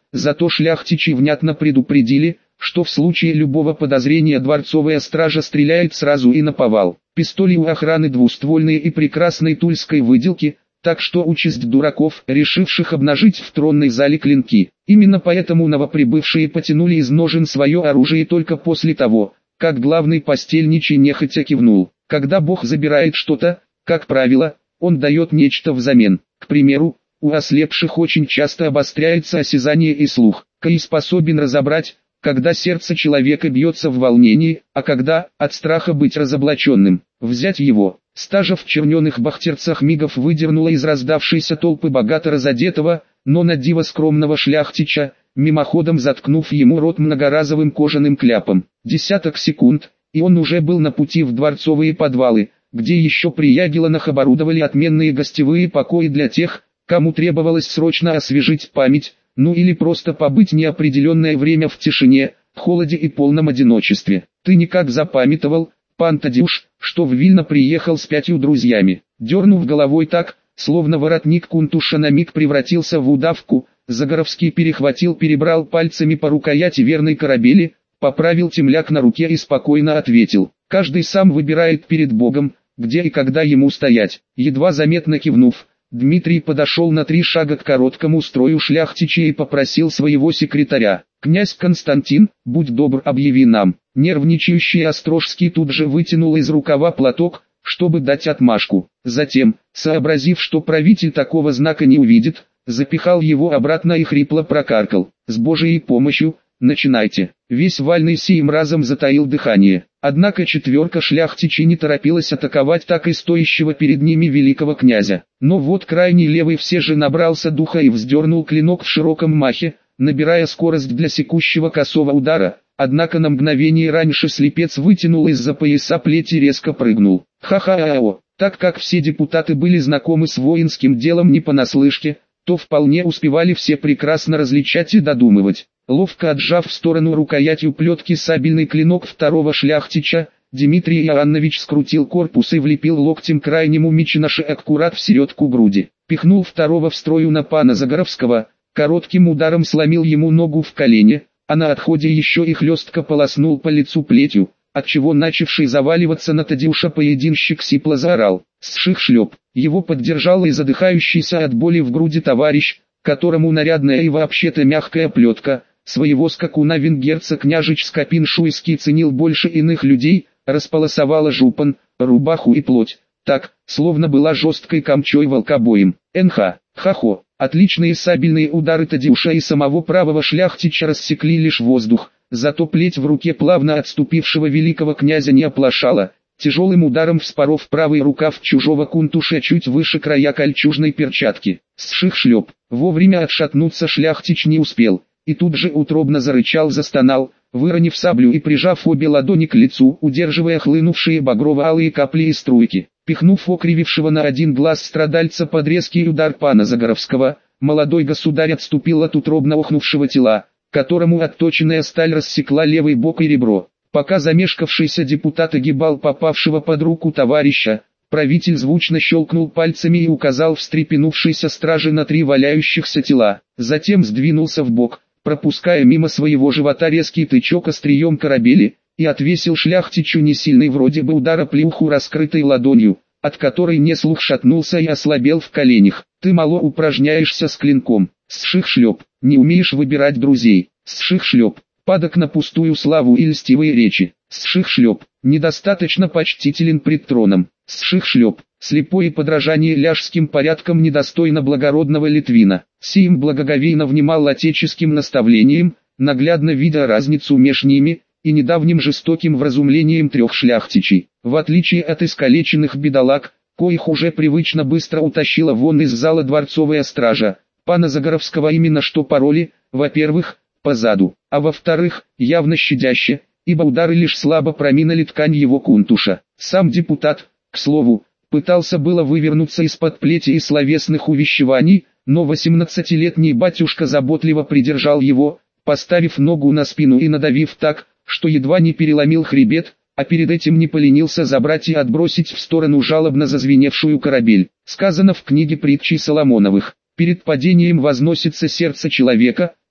зато шляхтичи внятно предупредили, что в случае любого подозрения дворцовая стража стреляет сразу и наповал. Пистоли у охраны двуствольные и прекрасной тульской выделки, так что участь дураков, решивших обнажить в тронной зале клинки. Именно поэтому новоприбывшие потянули из ножен свое оружие только после того, как главный постельничий нехотя кивнул. Когда Бог забирает что-то, как правило, он дает нечто взамен. К примеру, у ослепших очень часто обостряется осязание и слух. Кай способен разобрать, когда сердце человека бьется в волнении, а когда, от страха быть разоблаченным, взять его. Стажа в черненых бахтерцах мигов выдернула из раздавшейся толпы богато разодетого, но на диво скромного шляхтича, мимоходом заткнув ему рот многоразовым кожаным кляпом. Десяток секунд, и он уже был на пути в дворцовые подвалы, где еще при Ягеллонах оборудовали отменные гостевые покои для тех, кому требовалось срочно освежить память, ну или просто побыть неопределенное время в тишине, холоде и полном одиночестве. Ты никак запамятовал, пан Тадеуш, что в Вильно приехал с пятью друзьями. Дернув головой так, словно воротник кунтуша на миг превратился в удавку, Загоровский перехватил, перебрал пальцами по рукояти верной корабели, поправил темляк на руке и спокойно ответил: «Каждый сам выбирает перед Богом, где и когда ему стоять». Едва заметно кивнув, Дмитрий подошел на три шага к короткому строю шляхтича и попросил своего секретаря: «Князь Константин, будь добр, объяви нам». Нервничающий Острожский тут же вытянул из рукава платок, чтобы дать отмашку. Затем, сообразив, что правитель такого знака не увидит, запихал его обратно и хрипло прокаркал: «С Божией помощью, начинайте». Весь Вальный сим разом затаил дыхание. Однако четверка шляхтичей не торопилась атаковать так и стоящего перед ними великого князя. Но вот крайний левый все же набрался духа и вздернул клинок в широком махе, набирая скорость для секущего косого удара, однако на мгновение раньше слепец вытянул из-за пояса плеть и резко прыгнул. Ха-ха-ао! Так как все депутаты были знакомы с воинским делом не понаслышке, то вполне успевали все прекрасно различать и додумывать. Ловко отжав в сторону рукоятью плетки сабельный клинок второго шляхтича, Дмитрий Иоаннович скрутил корпус и влепил локтем крайнему меченаше аккурат в середку груди. Пихнул второго в строю на пана Загоровского, коротким ударом сломил ему ногу в колене, а на отходе еще и хлестко полоснул по лицу плетью, отчего начавший заваливаться на Тадеуша поединщик сипло заорал: «Сших-шлеп!». Его поддержал и задыхающийся от боли в груди товарищ, которому нарядная и вообще-то мягкая плетка, своего скакуна венгерца княжич Скопин-Шуйский ценил больше иных людей, располосовала жупан, рубаху и плоть, так, словно была жесткой камчой волкобоем. НХ, хахо, отличные сабельные удары Тадеуша и самого правого шляхтича рассекли лишь воздух, зато плеть в руке плавно отступившего великого князя не оплошала, тяжелым ударом вспоров правый рукав чужого кунтуша чуть выше края кольчужной перчатки. Сших-шлеп, вовремя отшатнуться шляхтич не успел, и тут же утробно зарычал, застонал, выронив саблю и прижав обе ладони к лицу, удерживая хлынувшие багрово-алые капли и струйки. Пихнув окривившего на один глаз страдальца под резкий удар пана Загоровского, молодой государь отступил от утробно охнувшего тела, которому отточенная сталь рассекла левый бок и ребро. Пока замешкавшийся депутат огибал попавшего под руку товарища, правитель звучно щелкнул пальцами и указал встрепенувшейся страже на три валяющихся тела. Затем сдвинулся вбок, пропуская мимо своего живота резкий тычок острием корабели, и отвесил шляхтичу несильный вроде бы удара плюху раскрытой ладонью, от которой неслух шатнулся и ослабел в коленях. «Ты мало упражняешься с клинком, сших-шлеп, не умеешь выбирать друзей, сших-шлеп, падок на пустую славу и льстивые речи, сших-шлеп, недостаточно почтителен пред троном, сших-шлеп, слепое подражание ляжским порядкам недостойно благородного Литвина». Сим благоговейно внимал отеческим наставлениям, наглядно видя разницу меж ними и недавним жестоким вразумлением трех шляхтичей. В отличие от искалеченных бедолаг, коих уже привычно быстро утащила вон из зала дворцовая стража, пана Загоровского именно что пороли, во-первых, позаду, а во-вторых, явно щадяще, ибо удары лишь слабо проминули ткань его кунтуша. Сам депутат, к слову, пытался было вывернуться из-под плети и словесных увещеваний, но восемнадцатилетний батюшка заботливо придержал его, поставив ногу на спину и надавив так, что едва не переломил хребет, а перед этим не поленился забрать и отбросить в сторону жалобно зазвеневшую корабель. Сказано в книге притчей Соломоновых: «Перед падением возносится сердце человека,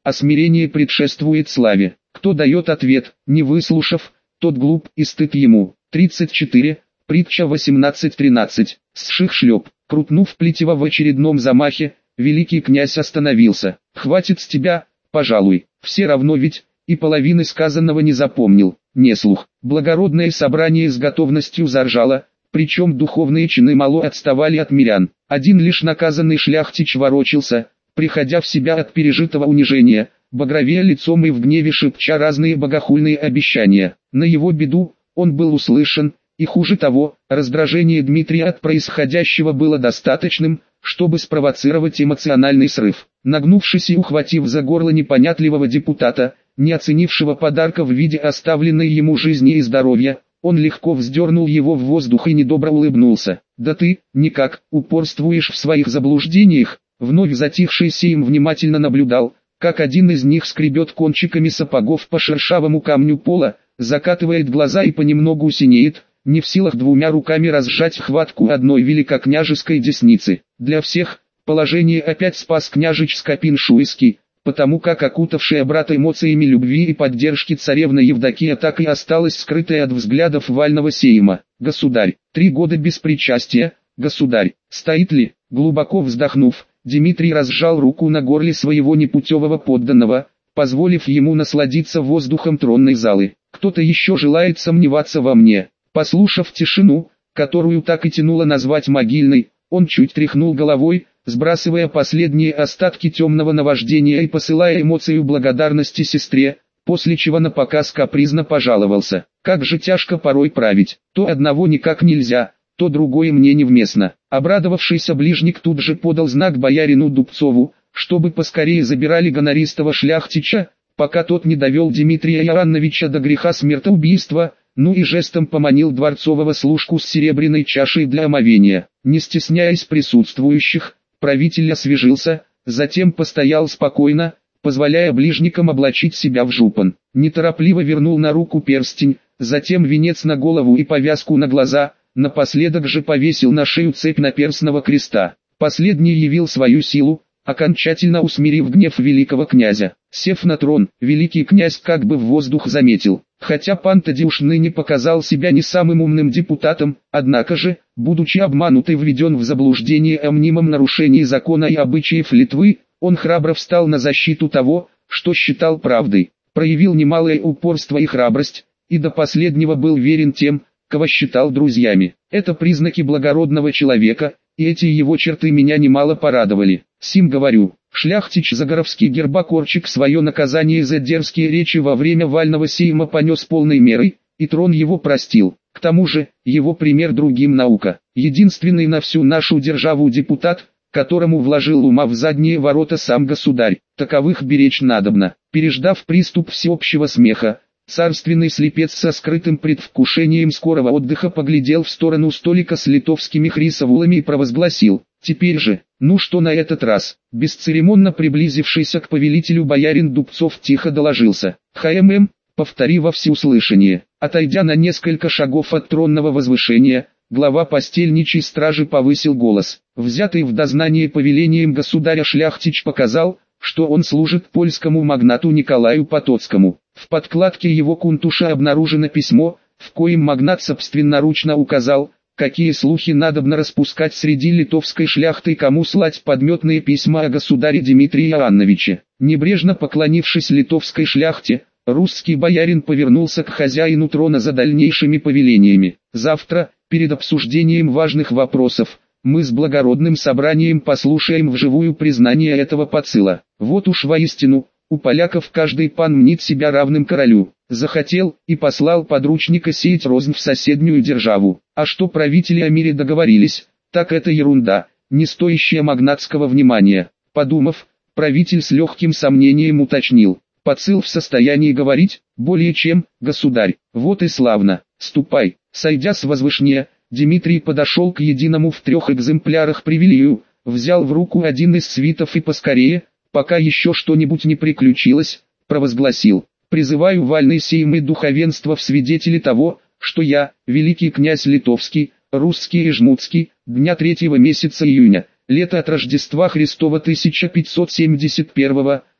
а смирение предшествует славе. Кто дает ответ, не выслушав, тот глуп и стыд ему. тридцать четыре. Притча восемнадцать тринадцать. Сших шлеп. Крутнув плетиво в очередном замахе, великий князь остановился. «Хватит с тебя, пожалуй, все равно ведь, и половины сказанного не запомнил». Неслух. Благородное собрание с готовностью заржало, причем духовные чины мало отставали от мирян. Один лишь наказанный шляхтич ворочался, приходя в себя от пережитого унижения, багровея лицом и в гневе шепча разные богохульные обещания. На его беду, он был услышан, и хуже того, раздражение Дмитрия от происходящего было достаточным, чтобы спровоцировать эмоциональный срыв. Нагнувшись и ухватив за горло непонятливого депутата, не оценившего подарка в виде оставленной ему жизни и здоровья, он легко вздернул его в воздух и недобро улыбнулся. «Да ты, никак, упорствуешь в своих заблуждениях». Вновь затихший Сейм внимательно наблюдал, как один из них скребет кончиками сапогов по шершавому камню пола, закатывает глаза и понемногу синеет, не в силах двумя руками разжать хватку одной великокняжеской десницы. Для всех, положение опять спас княжич Скопин-Шуйский, потому как окутавшая брата эмоциями любви и поддержки царевна Евдокия так и осталась скрытой от взглядов вального Сейма. «Государь, три года без причастия, государь, стоит ли?» Глубоко вздохнув, Дмитрий разжал руку на горле своего непутевого подданного, позволив ему насладиться воздухом тронной залы. «Кто-то еще желает сомневаться во мне». Послушав тишину, которую так и тянуло назвать могильной, он чуть тряхнул головой, сбрасывая последние остатки темного наваждения и посылая эмоцию благодарности сестре, после чего напоказ капризно пожаловался. «Как же тяжко порой править, то одного никак нельзя, то другое мне невместно». Обрадовавшийся ближник тут же подал знак боярину Дубцову, чтобы поскорее забирали гонористого шляхтича, пока тот не довел Дмитрия Иоанновича до греха смертоубийства, ну и жестом поманил дворцового служку с серебряной чашей для омовения. Не стесняясь присутствующих, правитель освежился, затем постоял спокойно, позволяя ближникам облачить себя в жупан. Неторопливо вернул на руку перстень, затем венец на голову и повязку на глаза, напоследок же повесил на шею цепь наперстного креста. Последний явил свою силу, окончательно усмирив гнев великого князя. Сев на трон, великий князь как бы в воздух заметил: хотя пан Тадеуш ныне показал себя не самым умным депутатом, однако же, будучи обманут и введен в заблуждение о мнимом нарушении закона и обычаев Литвы, он храбро встал на защиту того, что считал правдой, проявил немалое упорство и храбрость, и до последнего был верен тем, кого считал друзьями. Это признаки благородного человека, и эти его черты меня немало порадовали. Сим говорю, шляхтич Загоровский Гербокорчик свое наказание за дерзкие речи во время вального сейма понес полной мерой, и трон его простил. К тому же, его пример другим наука. Единственный на всю нашу державу депутат, которому вложил ума в задние ворота сам государь. Таковых беречь надобно. Переждав приступ всеобщего смеха, царственный слепец со скрытым предвкушением скорого отдыха поглядел в сторону столика с литовскими хрисовулами и провозгласил: «Теперь же, ну что на этот раз?» Бесцеремонно приблизившийся к повелителю боярин Дубцов тихо доложился: «ХММ, повтори во всеуслышание». Отойдя на несколько шагов от тронного возвышения, глава постельничьей стражи повысил голос. Взятый в дознание повелением государя шляхтич показал, что он служит польскому магнату Николаю Потоцкому. В подкладке его кунтуша обнаружено письмо, в коем магнат собственноручно указал, какие слухи надобно распускать среди литовской шляхты и кому слать подметные письма о государе Дмитрии Иоанновиче. Небрежно поклонившись литовской шляхте, русский боярин повернулся к хозяину трона за дальнейшими повелениями. «Завтра, перед обсуждением важных вопросов, мы с благородным собранием послушаем вживую признание этого посыла. Вот уж воистину, у поляков каждый пан мнит себя равным королю. Захотел и послал подручника сеять рознь в соседнюю державу. А что правители о мире договорились, так это ерунда, не стоящая магнатского внимания». Подумав, правитель с легким сомнением уточнил: «Посыл в состоянии говорить?» «Более чем, государь». «Вот и славно. Ступай». Сойдя с возвышения, Дмитрий подошел к единому в трех экземплярах привилею, взял в руку один из свитов и поскорее, пока еще что-нибудь не приключилось, провозгласил: «Призываю вальный сейм и духовенство в свидетели того, что я, великий князь Литовский, русский и жмутский, дня третьего месяца июня, лета от Рождества Христова тысяча пятьсот семьдесят первого,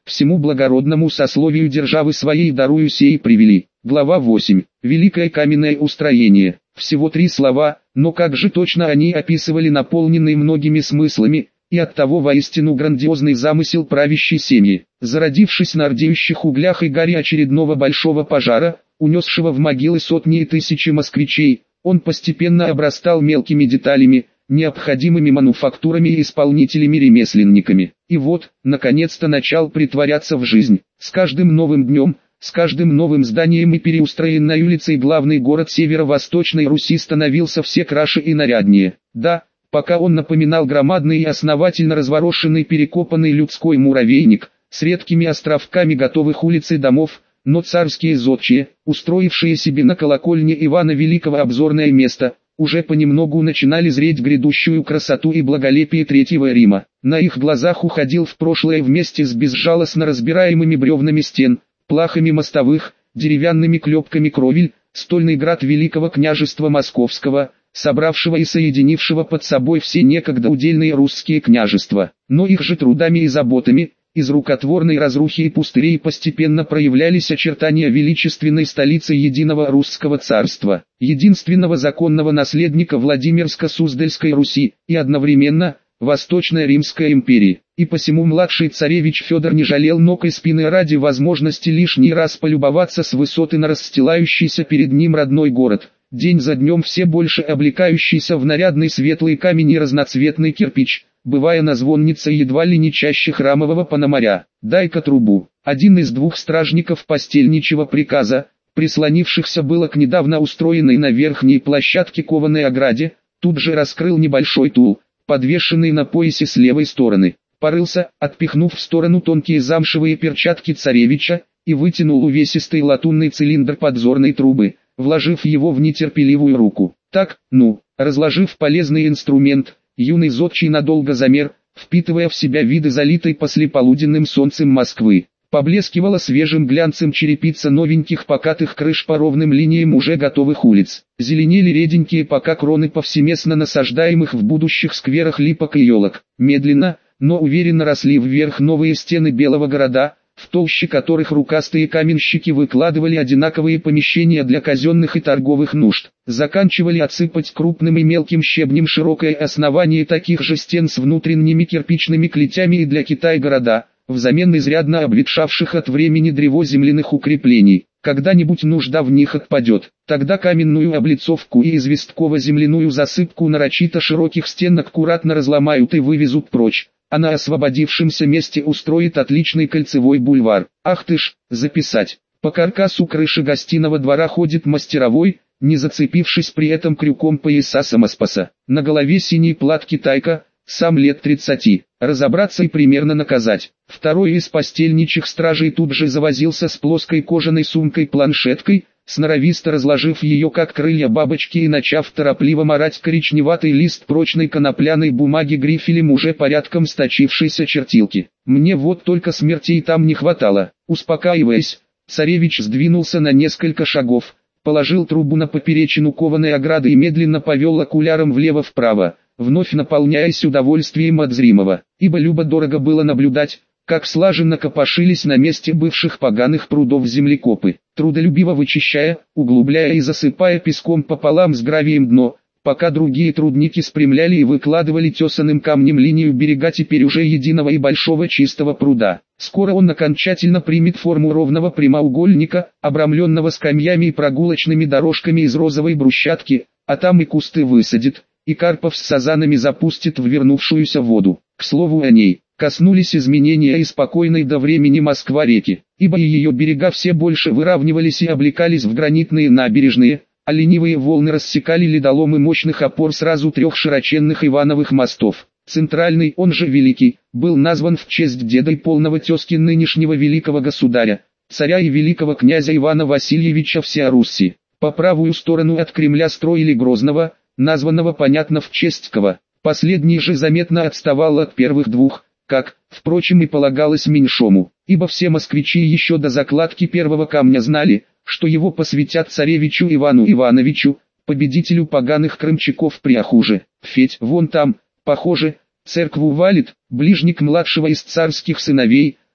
всему благородному сословию державы своей дарую сей привели. Глава восемь. Великое каменное устроение. Всего три слова, но как же точно они описывали наполненные многими смыслами, и оттого воистину грандиозный замысел правящей семьи. Зародившись на рдеющих углях и гаре очередного большого пожара, унесшего в могилы сотни и тысячи москвичей, он постепенно обрастал мелкими деталями, необходимыми мануфактурами и исполнителями-ремесленниками. И вот, наконец-то начал притворяться в жизнь. С каждым новым днем, с каждым новым зданием и переустроенной улицей главный город северо-восточной Руси становился все краше и наряднее. Да, пока он напоминал громадный и основательно разворошенный перекопанный людской муравейник, с редкими островками готовых улиц и домов, но царские зодчие, устроившие себе на колокольне Ивана Великого обзорное место, уже понемногу начинали зреть грядущую красоту и благолепие Третьего Рима. На их глазах уходил в прошлое вместе с безжалостно разбираемыми бревнами стен, плахами мостовых, деревянными клепками кровель, стольный град Великого княжества Московского, собравшего и соединившего под собой все некогда удельные русские княжества. Но их же трудами и заботами, из рукотворной разрухи и пустырей постепенно проявлялись очертания величественной столицы единого русского царства, единственного законного наследника Владимирско-Суздальской Руси, и одновременно Восточной Римской империи. И посему младший царевич Федор не жалел ног и спины ради возможности лишний раз полюбоваться с высоты на расстилающийся перед ним родной город, день за днем все больше облекающийся в нарядный светлый камень и разноцветный кирпич, бывая на звоннице едва ли не чаще храмового пономаря. «Дай-ка трубу». Один из двух стражников постельничьего приказа, прислонившихся было к недавно устроенной на верхней площадке кованой ограде, тут же раскрыл небольшой тул, подвешенный на поясе с левой стороны. Порылся, отпихнув в сторону тонкие замшевые перчатки царевича, и вытянул увесистый латунный цилиндр подзорной трубы, вложив его в нетерпеливую руку. Так, ну, разложив полезный инструмент, юный зодчий надолго замер, впитывая в себя виды залитой послеполуденным солнцем Москвы. Поблескивала свежим глянцем черепица новеньких покатых крыш по ровным линиям уже готовых улиц. Зеленели реденькие пока кроны повсеместно насаждаемых в будущих скверах липок и елок. Медленно, но уверенно росли вверх новые стены белого города, в толще которых рукастые каменщики выкладывали одинаковые помещения для казенных и торговых нужд. Заканчивали отсыпать крупным и мелким щебнем широкое основание таких же стен с внутренними кирпичными клетями и для Китай-города, взамен изрядно обветшавших от времени древоземляных укреплений. Когда-нибудь нужда в них отпадет, тогда каменную облицовку и известково-земляную засыпку нарочито широких стен аккуратно разломают и вывезут прочь, а на освободившемся месте устроит отличный кольцевой бульвар. Ах ты ж, записать. По каркасу крыши гостиного двора ходит мастеровой, не зацепившись при этом крюком пояса самоспаса. На голове синий плат китайка, сам лет тридцати. Разобраться и примерно наказать. Второй из постельничих стражей тут же завозился с плоской кожаной сумкой-планшеткой, сноровисто разложив ее как крылья бабочки и начав торопливо марать коричневатый лист прочной конопляной бумаги грифелем уже порядком сточившейся чертилки. Мне вот только смертей там не хватало. Успокаиваясь, царевич сдвинулся на несколько шагов, положил трубу на поперечину кованой ограды и медленно повел окуляром влево-вправо, вновь наполняясь удовольствием от зримого, ибо любо-дорого было наблюдать, как слаженно копошились на месте бывших поганых прудов землекопы, трудолюбиво вычищая, углубляя и засыпая песком пополам с гравием дно, пока другие трудники спрямляли и выкладывали тесаным камнем линию берега теперь уже единого и большого чистого пруда. Скоро он окончательно примет форму ровного прямоугольника, обрамленного скамьями и прогулочными дорожками из розовой брусчатки, а там и кусты высадит, и карпов с сазанами запустит в вернувшуюся воду. К слову о ней, коснулись изменения и спокойной до времени Москва-реки, ибо и ее берега все больше выравнивались и облекались в гранитные набережные, а ленивые волны рассекали ледоломы мощных опор сразу трех широченных Ивановых мостов. Центральный, он же Великий, был назван в честь деда и полного тезки нынешнего великого государя, царя и великого князя Ивана Васильевича Всеруси. По правую сторону от Кремля строили Грозного, названного понятно в честь кого. Последний же заметно отставал от первых двух, как, впрочем, и полагалось меньшому, ибо все москвичи еще до закладки первого камня знали, что его посвятят царевичу Ивану Ивановичу, победителю поганых крымчаков при Ахуже. Федь, вон там, похоже, церкву валит, ближник младшего из царских сыновей,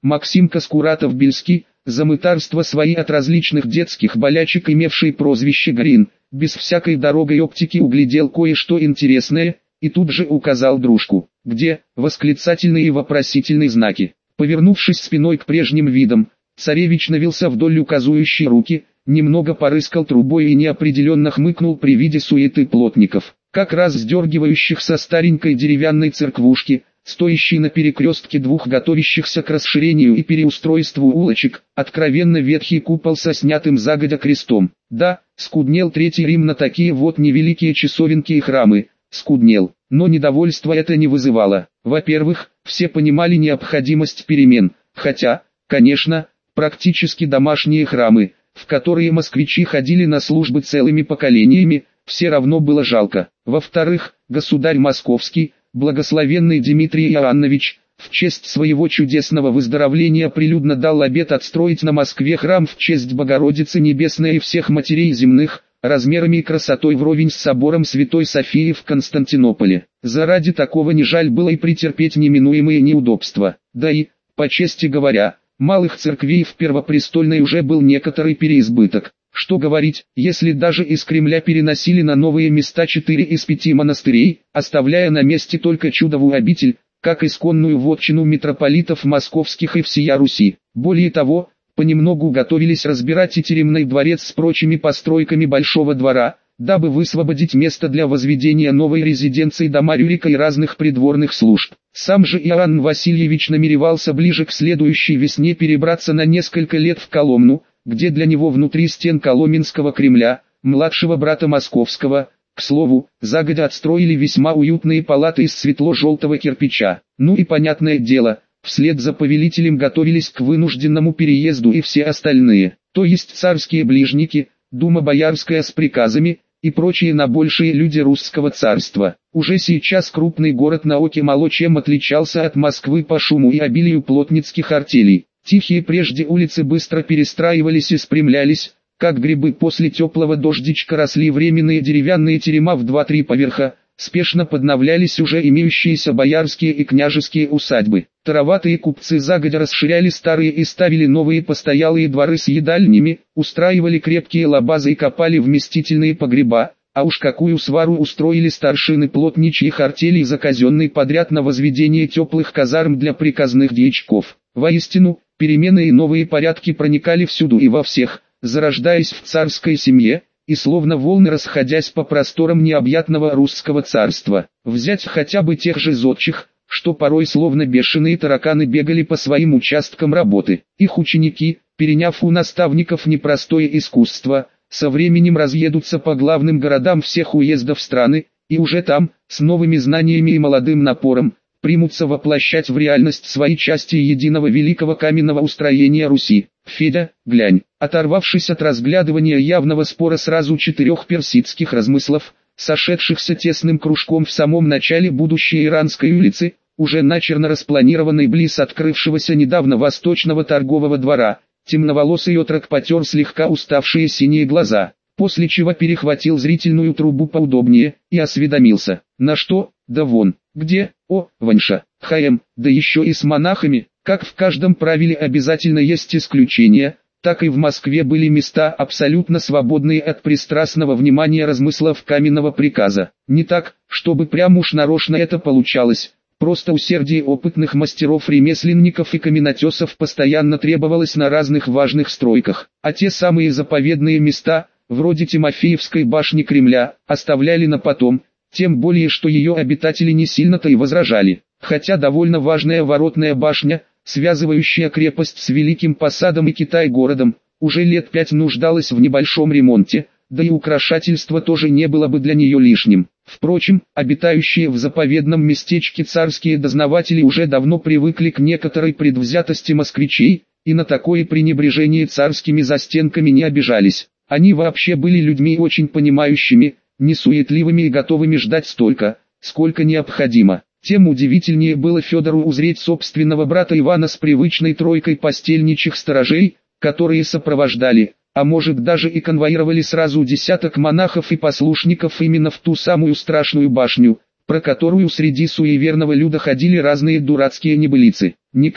Максим Коскуратов-Бельский, за мытарство свои от различных детских болячек имевший прозвище Грин, без всякой дорогой оптики углядел кое-что интересное, и тут же указал дружку, где, восклицательные и вопросительные знаки. Повернувшись спиной к прежним видам, царевич навился вдоль указующей руки, немного порыскал трубой и неопределенно хмыкнул при виде суеты плотников, как раз сдергивающих со старенькой деревянной церквушки, стоящей на перекрестке двух готовящихся к расширению и переустройству улочек, откровенно ветхий купол со снятым загодя крестом. Да, скуднел Третий Рим на такие вот невеликие часовенки и храмы, скуднел, но недовольство это не вызывало. Во-первых, все понимали необходимость перемен, хотя, конечно, практически домашние храмы, в которые москвичи ходили на службы целыми поколениями, все равно было жалко. Во-вторых, государь московский, благословенный Дмитрий Иоаннович, в честь своего чудесного выздоровления прилюдно дал обет отстроить на Москве храм в честь Богородицы Небесной и всех матерей земных, размерами и красотой вровень с собором Святой Софии в Константинополе. Заради такого не жаль было и претерпеть неминуемые неудобства. Да и, по чести говоря, малых церквей в Первопрестольной уже был некоторый переизбыток. Что говорить, если даже из Кремля переносили на новые места четыре из пяти монастырей, оставляя на месте только чудовую обитель, как исконную вотчину митрополитов московских и всея Руси. Более того, понемногу готовились разбирать и Теремный дворец с прочими постройками Большого двора, дабы высвободить место для возведения новой резиденции дома Рюрика и разных придворных служб. Сам же Иоанн Васильевич намеревался ближе к следующей весне перебраться на несколько лет в Коломну, где для него внутри стен Коломенского Кремля, младшего брата Московского, к слову, загодя отстроили весьма уютные палаты из светло-желтого кирпича. Ну и понятное дело, вслед за повелителем готовились к вынужденному переезду и все остальные, то есть царские ближники, дума боярская с приказами, и прочие набольшие люди русского царства. Уже сейчас крупный город на оке мало чем отличался от Москвы по шуму и обилию плотницких артелей. Тихие прежде улицы быстро перестраивались и спрямлялись, как грибы после теплого дождичка росли временные деревянные терема в два-три поверха, спешно подновлялись уже имеющиеся боярские и княжеские усадьбы. Тароватые купцы загодя расширяли старые и ставили новые постоялые дворы с едальнями, устраивали крепкие лабазы и копали вместительные погреба, а уж какую свару устроили старшины плотничьих артелей за казенный подряд на возведение теплых казарм для приказных дьячков. Воистину, перемены и новые порядки проникали всюду и во всех, зарождаясь в царской семье, и словно волны расходясь по просторам необъятного русского царства. Взять хотя бы тех же зодчих, что порой словно бешеные тараканы бегали по своим участкам работы. Их ученики, переняв у наставников непростое искусство, со временем разъедутся по главным городам всех уездов страны, и уже там, с новыми знаниями и молодым напором, примутся воплощать в реальность свои части единого великого каменного устроения Руси. Федя, глянь, оторвавшись от разглядывания явного спора сразу четырех персидских размыслов, сошедшихся тесным кружком в самом начале будущей Иранской улицы, уже начерно распланированной близ открывшегося недавно восточного торгового двора, темноволосый отрок потер слегка уставшие синие глаза, после чего перехватил зрительную трубу поудобнее и осведомился, на что, да вон, где, о, Ваньша, ХМ, да еще и с монахами. Как в каждом правиле обязательно есть исключения, так и в Москве были места абсолютно свободные от пристрастного внимания размыслов каменного приказа. Не так, чтобы прям уж нарочно это получалось, просто усердие опытных мастеров-ремесленников и каменотесов постоянно требовалось на разных важных стройках, а те самые заповедные места, вроде Тимофеевской башни Кремля, оставляли на потом, тем более что ее обитатели не сильно-то и возражали. Хотя довольно важная воротная башня, связывающая крепость с Великим Посадом и Китай-городом, уже лет пять нуждалась в небольшом ремонте, да и украшательство тоже не было бы для нее лишним. Впрочем, обитающие в заповедном местечке царские дознаватели уже давно привыкли к некоторой предвзятости москвичей, и на такое пренебрежение царскими застенками не обижались. Они вообще были людьми очень понимающими, несуетливыми и готовыми ждать столько, сколько необходимо. Тем удивительнее было Федору узреть собственного брата Ивана с привычной тройкой постельничьих сторожей, которые сопровождали, а может даже и конвоировали сразу десяток монахов и послушников именно в ту самую страшную башню, про которую среди суеверного люда ходили разные дурацкие небылицы. Никак,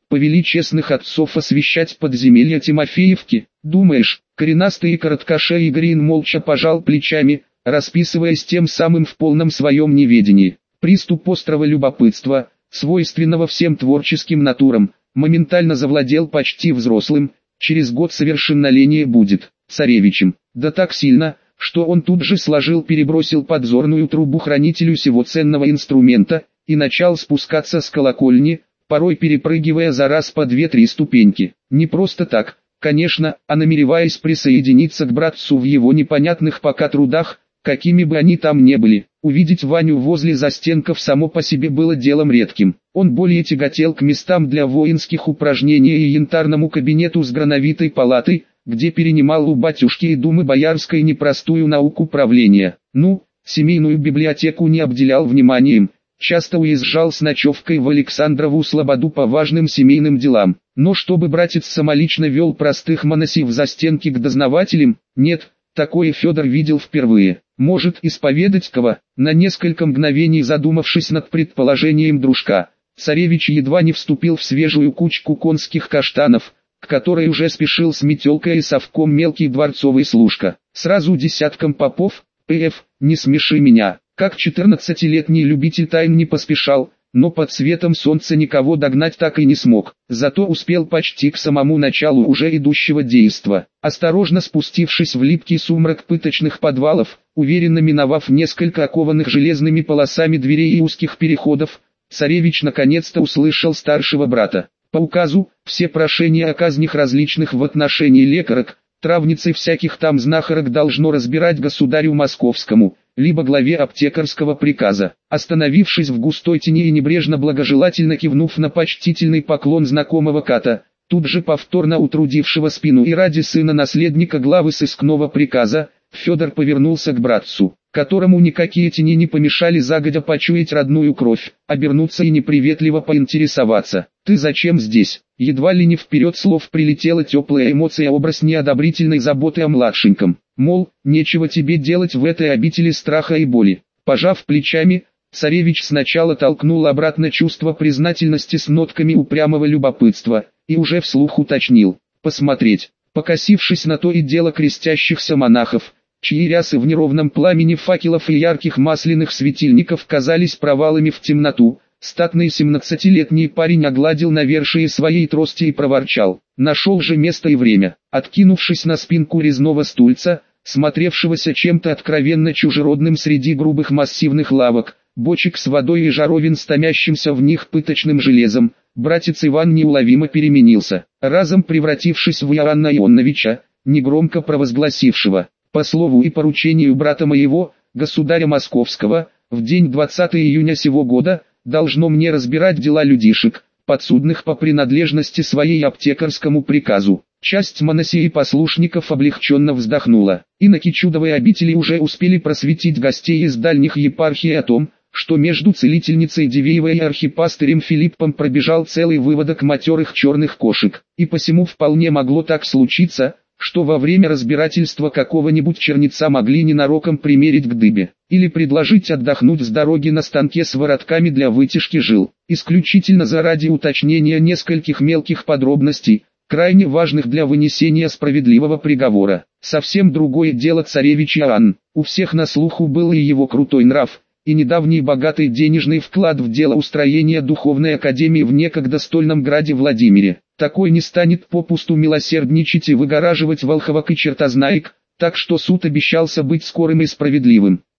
повели честных отцов освещать подземелья Тимофеевки. Думаешь, коренастый и короткошеый Грин молча пожал плечами, расписываясь тем самым в полном своем неведении. Приступ острого любопытства, свойственного всем творческим натурам, моментально завладел почти взрослым, через год совершеннолетие будет, царевичем, да так сильно, что он тут же сложил перебросил подзорную трубу хранителю сего ценного инструмента, и начал спускаться с колокольни, порой перепрыгивая за раз по две-три ступеньки. Не просто так, конечно, а намереваясь присоединиться к братцу в его непонятных пока трудах, какими бы они там ни были. Увидеть Ваню возле застенков само по себе было делом редким. Он более тяготел к местам для воинских упражнений и янтарному кабинету с грановитой палатой, где перенимал у батюшки и думы боярской непростую науку правления. Ну, семейную библиотеку не обделял вниманием, часто уезжал с ночевкой в Александрову Слободу по важным семейным делам. Но чтобы братец самолично вел простых монасей в застенки к дознавателям, нет, такое Федор видел впервые. Может исповедать кого? На несколько мгновений задумавшись над предположением дружка, царевич едва не вступил в свежую кучку конских каштанов, к которой уже спешил с метелкой и совком мелкий дворцовый служка. Сразу десятком попов, пф, не смеши меня, как четырнадцатилетний любитель тайн не поспешал, но под светом солнца никого догнать так и не смог, зато успел почти к самому началу уже идущего действа. Осторожно спустившись в липкий сумрак пыточных подвалов, уверенно миновав несколько окованных железными полосами дверей и узких переходов, царевич наконец-то услышал старшего брата. По указу, все прошения о казнях различных в отношении лекарок, травниц и всяких там знахарок должно разбирать государю московскому, либо главе аптекарского приказа. Остановившись в густой тени и небрежно благожелательно кивнув на почтительный поклон знакомого ката, тут же повторно утрудившего спину и ради сына наследника главы сыскного приказа, Федор повернулся к братцу, которому никакие тени не помешали загодя почуять родную кровь, обернуться и неприветливо поинтересоваться. «Ты зачем здесь?» Едва ли не вперед слов прилетела теплая эмоция, образ неодобрительной заботы о младшеньком. Мол, нечего тебе делать в этой обители страха и боли. Пожав плечами, царевич сначала толкнул обратно чувство признательности с нотками упрямого любопытства, и уже вслух уточнил: «Посмотреть». Покосившись на то и дело крестящихся монахов, чьи рясы в неровном пламени факелов и ярких масляных светильников казались провалами в темноту, статный семнадцатилетний парень огладил навершие своей трости и проворчал: «Нашел же место и время». Откинувшись на спинку резного стульца, смотревшегося чем-то откровенно чужеродным среди грубых массивных лавок, бочек с водой и жаровин с томящимся в них пыточным железом, братец Иван неуловимо переменился, разом превратившись в Иоанна Ионовича, негромко провозгласившего: «По слову и поручению брата моего, государя московского, в день двадцатого июня сего года, должно мне разбирать дела людишек, подсудных по принадлежности своей аптекарскому приказу». Часть монасей и послушников облегченно вздохнула. Иноки чудовой обители уже успели просветить гостей из дальних епархий о том, что между целительницей Дивеевой и архипастырем Филиппом пробежал целый выводок матерых черных кошек, и посему вполне могло так случиться, что во время разбирательства какого-нибудь чернеца могли ненароком примерить к дыбе, или предложить отдохнуть с дороги на станке с воротками для вытяжки жил, исключительно заради уточнения нескольких мелких подробностей, крайне важных для вынесения справедливого приговора. Совсем другое дело царевич Иоанн. У всех на слуху был и его крутой нрав, и недавний богатый денежный вклад в дело устроения духовной академии в некогда стольном граде Владимире. Такой не станет попусту милосердничать и выгораживать волховок и чертознаек, так что суд обещался быть скорым и справедливым.